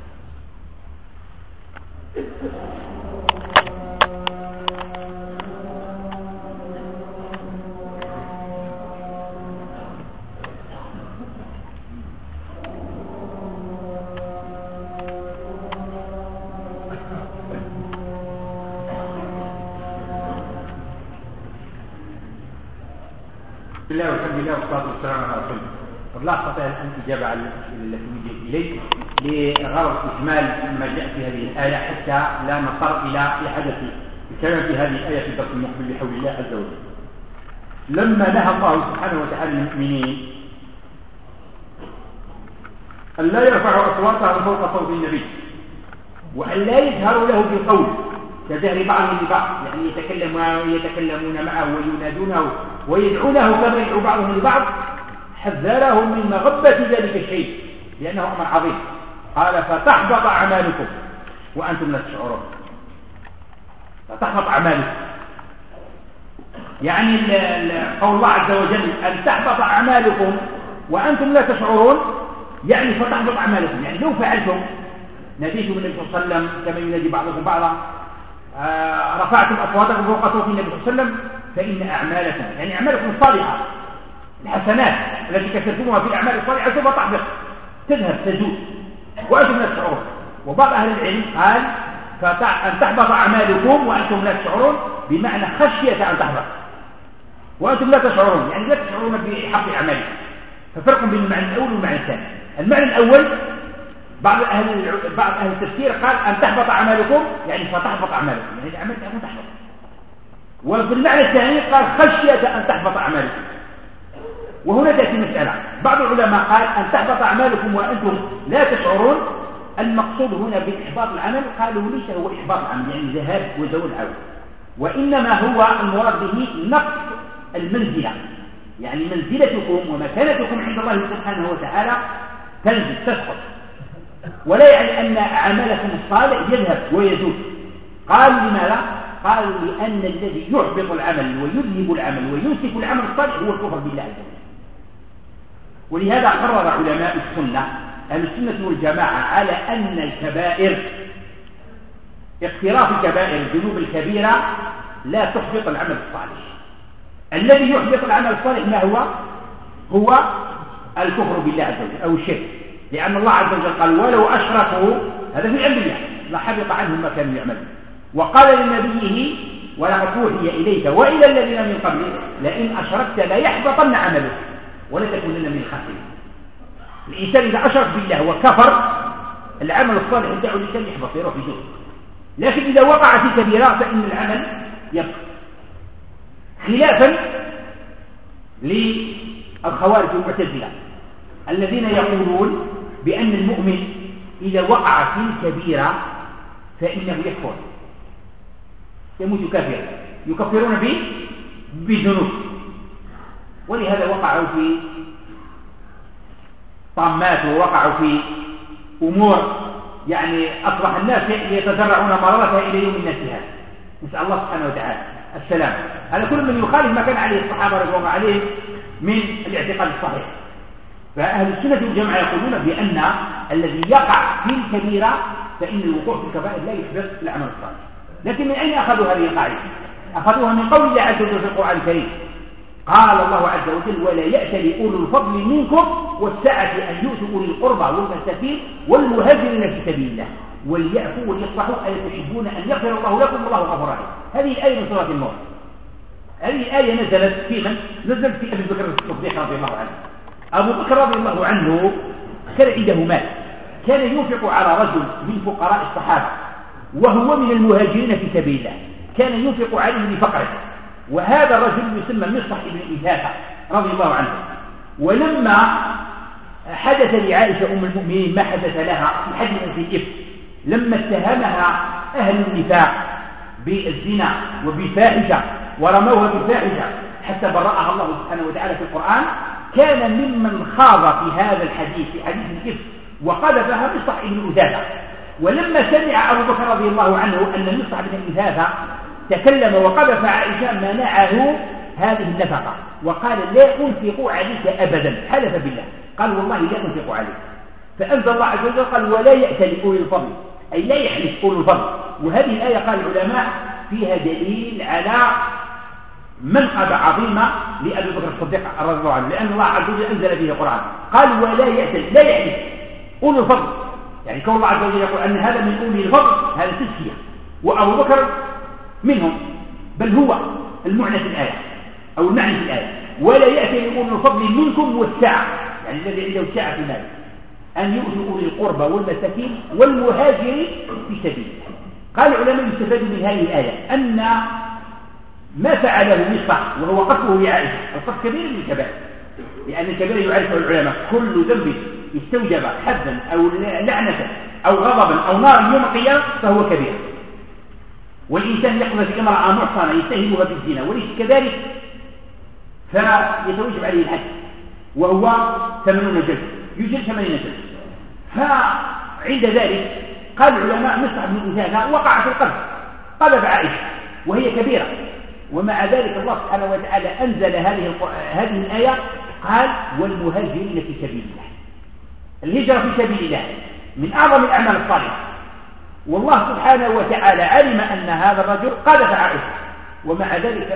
بسم الله والحمد لله والصلاة والسلام على رسول الله. قد لا أستطيع أن أجاب على الأسئلة التي وجهت إليك لغرض إكمال ما جاء في هذه الآية حتى لا نضطر إلى إعادة الكلام في هذه الآية في الدرس المقبل بحول الله عز وجل. لما نهى الله سبحانه وتعالى المؤمنين أن لا يرفعوا أصواتهم فوق صوت النبي وأن لا يجهروا له بالقول كجهر بعضهم لبعض، يعني يتكلمون معه وينادونه ويدعونه كما يدعو بعضهم لبعض، حذرهم من مغبة ذلك الشيء لأنه أمر عظيم. قال فتحبط أعمالكم وأنتم لا تشعرون. فتحبط أعمالكم يعني قول الله عز وجل أن تحبط أعمالكم وأنتم لا تشعرون، يعني فتحبط أعمالكم، يعني لو فعلتم ناديتم النبي صلى الله عليه وسلم كما ينادي بعضكم بعضا، رفعتم أصواتكم فوق صوت النبي صلى الله عليه وسلم، فإن أعمالكم يعني أعمالكم الصالحة الحسنات التي كسبتموها في الأعمال الصالحة سوف تحبط، تذهب تزول وأنتم لا تشعرون. وبعض أهل العلم قال أن تحبط أعمالكم وأنتم لا تشعرون بمعنى خشية أن تحبط وأنتم لا تشعرون، يعني لا تشعرون بحق أعمالكم. ففرق بين المعنى الأول والمعنى الثاني. المعنى الأول بعض أهل التفسير قال أن تحبط أعمالكم يعني فتحبط أعمالكم، يعني الأعمال تحبط. وفي المعنى الثاني قال خشية أن تحبط أعمالكم. وهنا تأتي مسألة، بعض العلماء قال أن تحبط أعمالكم وأنتم لا تشعرون، المقصود هنا بإحباط العمل قالوا ليس هو إحباط العمل يعني ذهاب وزول العمل، وإنما هو المراد به نقص المنزلة، يعني منزلتكم ومكانتكم عند الله سبحانه وتعالى تنزل تسقط، ولا يعني أن عملكم الصالح يذهب ويزول. قالوا لماذا؟ قالوا لأن الذي يحبط العمل ويذهب العمل وينسف العمل الصالح هو الكفر بالله عز وجل. ولهذا قرر علماء السنة أهل السنة والجماعة على أن الكبائر اقتراف كبائر الذنوب الكبيرة لا تحبط العمل الصالح. الذي يحبط العمل الصالح ما هو الكفر بالله عز وجل أو الشرك، لأن الله عز وجل قال ولو أشركوا، هذا في علم الله، لحبط عنهم ما كانوا يعملون. وقال لنبيه ولقد أوحي إليك وإلى الذين من قبلك لئن أشركت لا يحبطن عملك ولا تكونن من الخاسرين. الإنسان إذا أشرك بالله وكفر العمل الصالح يدعو الإنسان يحبط يروح يجوز، لكن إذا وقع في كبيرة فإن العمل يبقى، خلافا للخوارج والمعتزلة الذين يقولون بأن المؤمن إذا وقع في كبيرة فإنه يكفر، يموت كافرا، يكفرون بذنوب. ولهذا وقعوا في طامات ووقعوا في أمور يعني أصبح الناس يتزرعون مرارتها إلى يوم الناس. نسأل الله سبحانه وتعالى السلام. هذا كل من يخالف ما كان عليه الصحابة رضي الله عليهم من الاعتقاد الصحيح. فأهل السنة والجماعة يقولون بأن الذي يقع في الكبيرة فإن الوقوع في الكبائر لا يحبط العمل الصالح. لكن من أين أخذوا هذه القاعدة؟ أخذوها من قول الله عز وجل في القرآن الكريم، قال الله عز وجل ولا يأتل أولو الفضل منكم والسعة أن يؤتوا أولي القربى والمساكين والمهاجرين في سبيل الله وليعفوا وليصفحوا ألا تحبون أن يغفر الله لكم والله غفور رحيم. هذه الآية من سورة النور. هذه الآية نزلت في من؟ نزلت في أبي بكر الصديق رضي الله عنه. أبو بكر رضي الله عنه كان عنده مال، كان ينفق على رجل من فقراء الصحابة وهو من المهاجرين في سبيل الله، كان ينفق عليه لفقره، وهذا الرجل يسمى مصطح بن إثاثة رضي الله عنه. ولما حدث لعائشة أم المؤمنين ما حدث لها في حديث في الإفك، لما اتهمها أهل النفاق بالزنا وبالفاحشة ورموها بالفاحشة حتى برأها الله سبحانه وتعالى في القرآن، كان ممن خاض في هذا الحديث في حديث الإفك وقذفها مصطح بن إثاثة. ولما سمع أبو بكر رضي الله عنه أن مصطح بن إثاثة تكلم وقذف عائشة منعه هذه النفقة وقال لا أنفق عليك أبدا، حلف بالله قال والله لا أنفق عليك. فأنزل الله عز وجل قال ولا يأتل أولي الفضل، أي لا يحلف أولي الفضل. وهذه الآية قال العلماء فيها دليل على منقبة عظيمة لأبي بكر الصديق رضي الله عنه، لأن الله عز وجل أنزل فيه القرآن قال ولا يأتل، لا يحلف أولي الفضل، يعني كون الله عز وجل يقول أن هذا من أولي الفضل هذا تزكية، وأبو بكر منهم، بل هو المعنى في الآية أو المعنى في الآية ولا يأتي أولي الفضل منكم والسعة، يعني الذي عنده السعة في المال أن يؤتوا أولي القربى والمساكين والمهاجرين في سبيل. قال العلماء يستفاد من هذه الآية أن ما فعله مصطح وهو قتله لعائشة القتل كبير من الكبائر، لأن الكبير يعرفه العلماء كل ذنب استوجب حدا أو لعنة أو غضبا أو نارا يوم القيامة فهو كبير. والإنسان يقذف امرأة محصنة يتهمها بالزنا وليس كذلك فيتوجب عليه الحد وهو 80 جلد، يجلد 80 جلد. فعند ذلك قال العلماء مصطح بن إثاثة وقع في القذف، قذف عائشة وهي كبيرة، ومع ذلك الله سبحانه وتعالى أنزل هذه الآية قال والمهاجرين في سبيل الله. الهجرة في سبيل الله من أعظم الأعمال الصالحة، والله سبحانه وتعالى علم أن هذا الرجل قذف عائشة، ومع ذلك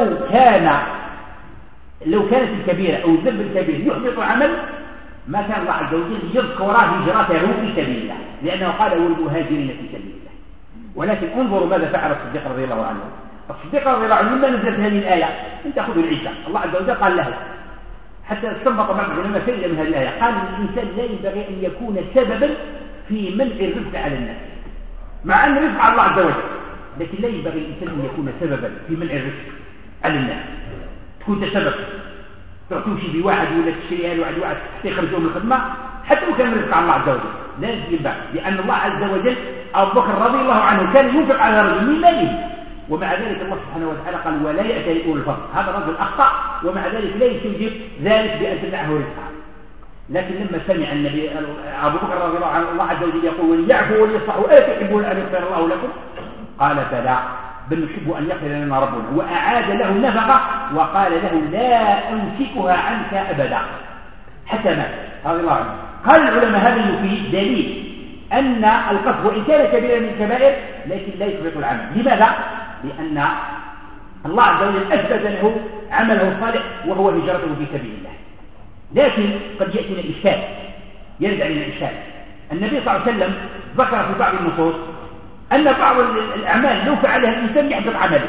لو كانت الكبيرة أو الذنب الكبير يحبط عمل ما كان الله عز وجل يذكر هجرته في سبيل الله، لأنه قال والمهاجرين في سبيل الله. ولكن انظروا ماذا فعل الصديق رضي الله عنه. الصديق رضي الله عنه لما نزلت هذه الآية أنت أخذوا العيشة، الله عز وجل قال له حتى استنبط بعض العلماء فائدة من هذه الآية، قال الإنسان لا ينبغي أن يكون سببا في منع الرزق على الناس، مع أن الرزق على الله عز وجل، لكن لا ينبغي الإنسان أن يكون سببا في منع الرزق على الناس. تكون سبب تعطوشي بواحد ولا تشتريها لواحد حتى يخرجوا من الخدمة حتى لو كان الرزق على الله عز وجل لا ينبغي، لأن الله عز وجل أبو بكر رضي الله عنه كان ينفق على رجل من ماله، ومع ذلك الله سبحانه وتعالى قال ولا يأتي أولي الفضل. هذا الرجل أخطأ ومع ذلك لا يستوجب ذلك بأن تمنعه رزقه. لكن لما سمع النبي أبو بكر رضي الله عنه الله عز وجل يقول وليعفوا وليصفحوا ألا تحبون أن يغفر الله لكم؟ قال بلى بل نحب أن يغفر لنا ربنا، وأعاد له النفقة وقال له لا أمسكها عنك أبدا، حتى مات رضي الله عنه. قال العلماء هذا يفيد دليل أن القذف وإن كان كبيرا من الكبائر لكن لا يحبط العمل. لماذا؟ لأن الله عز وجل أثبت له عمله الصالح وهو هجرته في سبيل الله. لكن قد يأتينا الإشكال، يرد علينا الإشكال. النبي صلى الله عليه وسلم ذكر في بعض النصوص أن بعض الأعمال لو فعلها الإنسان يحبط عمله.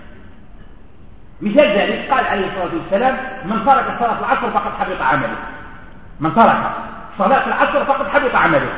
مثال ذلك قال عليه الصلاة والسلام: من ترك صلاة العصر فقد حبط عمله. من ترك صلاة العصر فقد حبط عمله.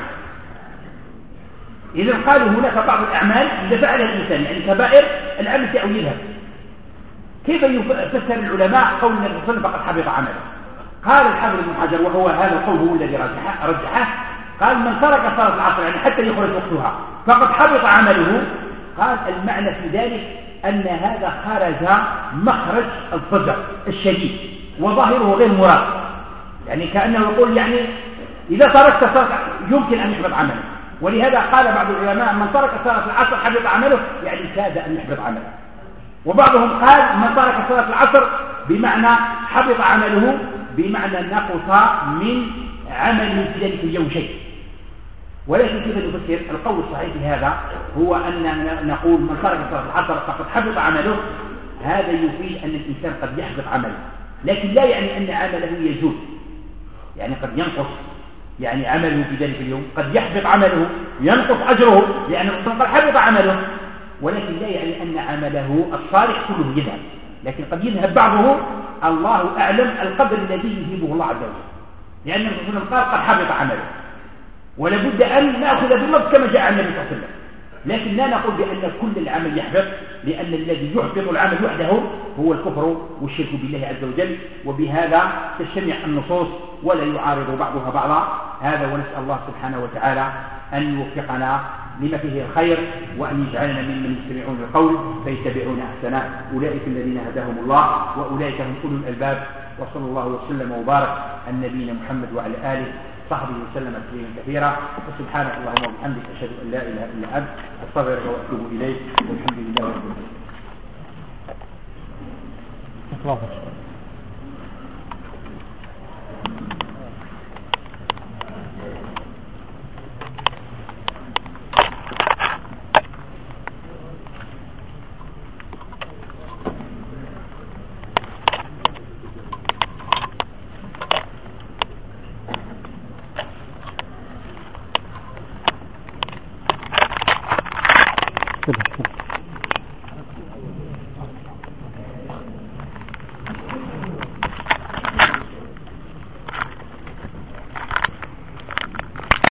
إذا قالوا هناك بعض الأعمال إذا فعلها الإنسان يعني كبائر العمل يذهب. كيف يفسر العلماء قول النبي صلى الله عليه وسلم فقد حبط عمله؟ قال الحافظ ابن حجر وهو هذا القول هو الذي رجحه، قال: من ترك صلاة العصر يعني حتى يخرج وقتها فقد حبط عمله. قال المعنى في ذلك أن هذا خرج مخرج الضجر الشديد وظاهره غير مراد، يعني كأنه يقول يعني إذا تركت صلاة يمكن أن يحبط عمله. ولهذا قال بعض العلماء: من ترك صلاة العصر حبط عمله، يعني كاد أن يحبط عمله. وبعضهم قال: من ترك صلاة العصر بمعنى حبط عمله بمعنى نقص من عمله في ذلك اليوم شيء. ولكن كيف نفسر؟ القول الصحيح في هذا هو أن نقول من ترك صلاة العصر فقد حبط عمله. هذا يفيد أن الإنسان قد يحبط عمله، لكن لا يعني أن عمله يزول، يعني قد ينقص يعني عمله في ذلك اليوم، قد يحبط عمله ينقص أجره لأن قد حبط عمله، ولكن لا يعني أن عمله الصالح كله يذهب، لكن قد يذهب بعضه، الله أعلم القدر الذي يذهبه الله عز وجل، لأن الرسول صلى الله عليه وسلم قال قد حبط عمله. ولابد أن نأخذ باللفظ كما جاء النبي صلى الله عليه وسلم، لكن لا نقول بأن كل العمل يحبط، لأن الذي يحبط العمل وحده هو الكفر والشرك بالله عز وجل. وبهذا تجتمع النصوص ولا يعارض بعضها بعضا. هذا ونسأل الله سبحانه وتعالى أن يوفقنا لما فيه الخير، وأن يجعلنا ممن يستمعون القول فيتبعون أحسنه. أولئك الذين هداهم الله وأولئك هم أولو الألباب. وصلى الله وسلم وبارك على نبينا محمد وعلى آله صحبه وسلم تسليما كثيرا. وسبحانك اللهم وبحمدك أشهد أن لا إله إلا أنت أستغفرك وأتوب إليك. والحمد لله رب العالمين. كده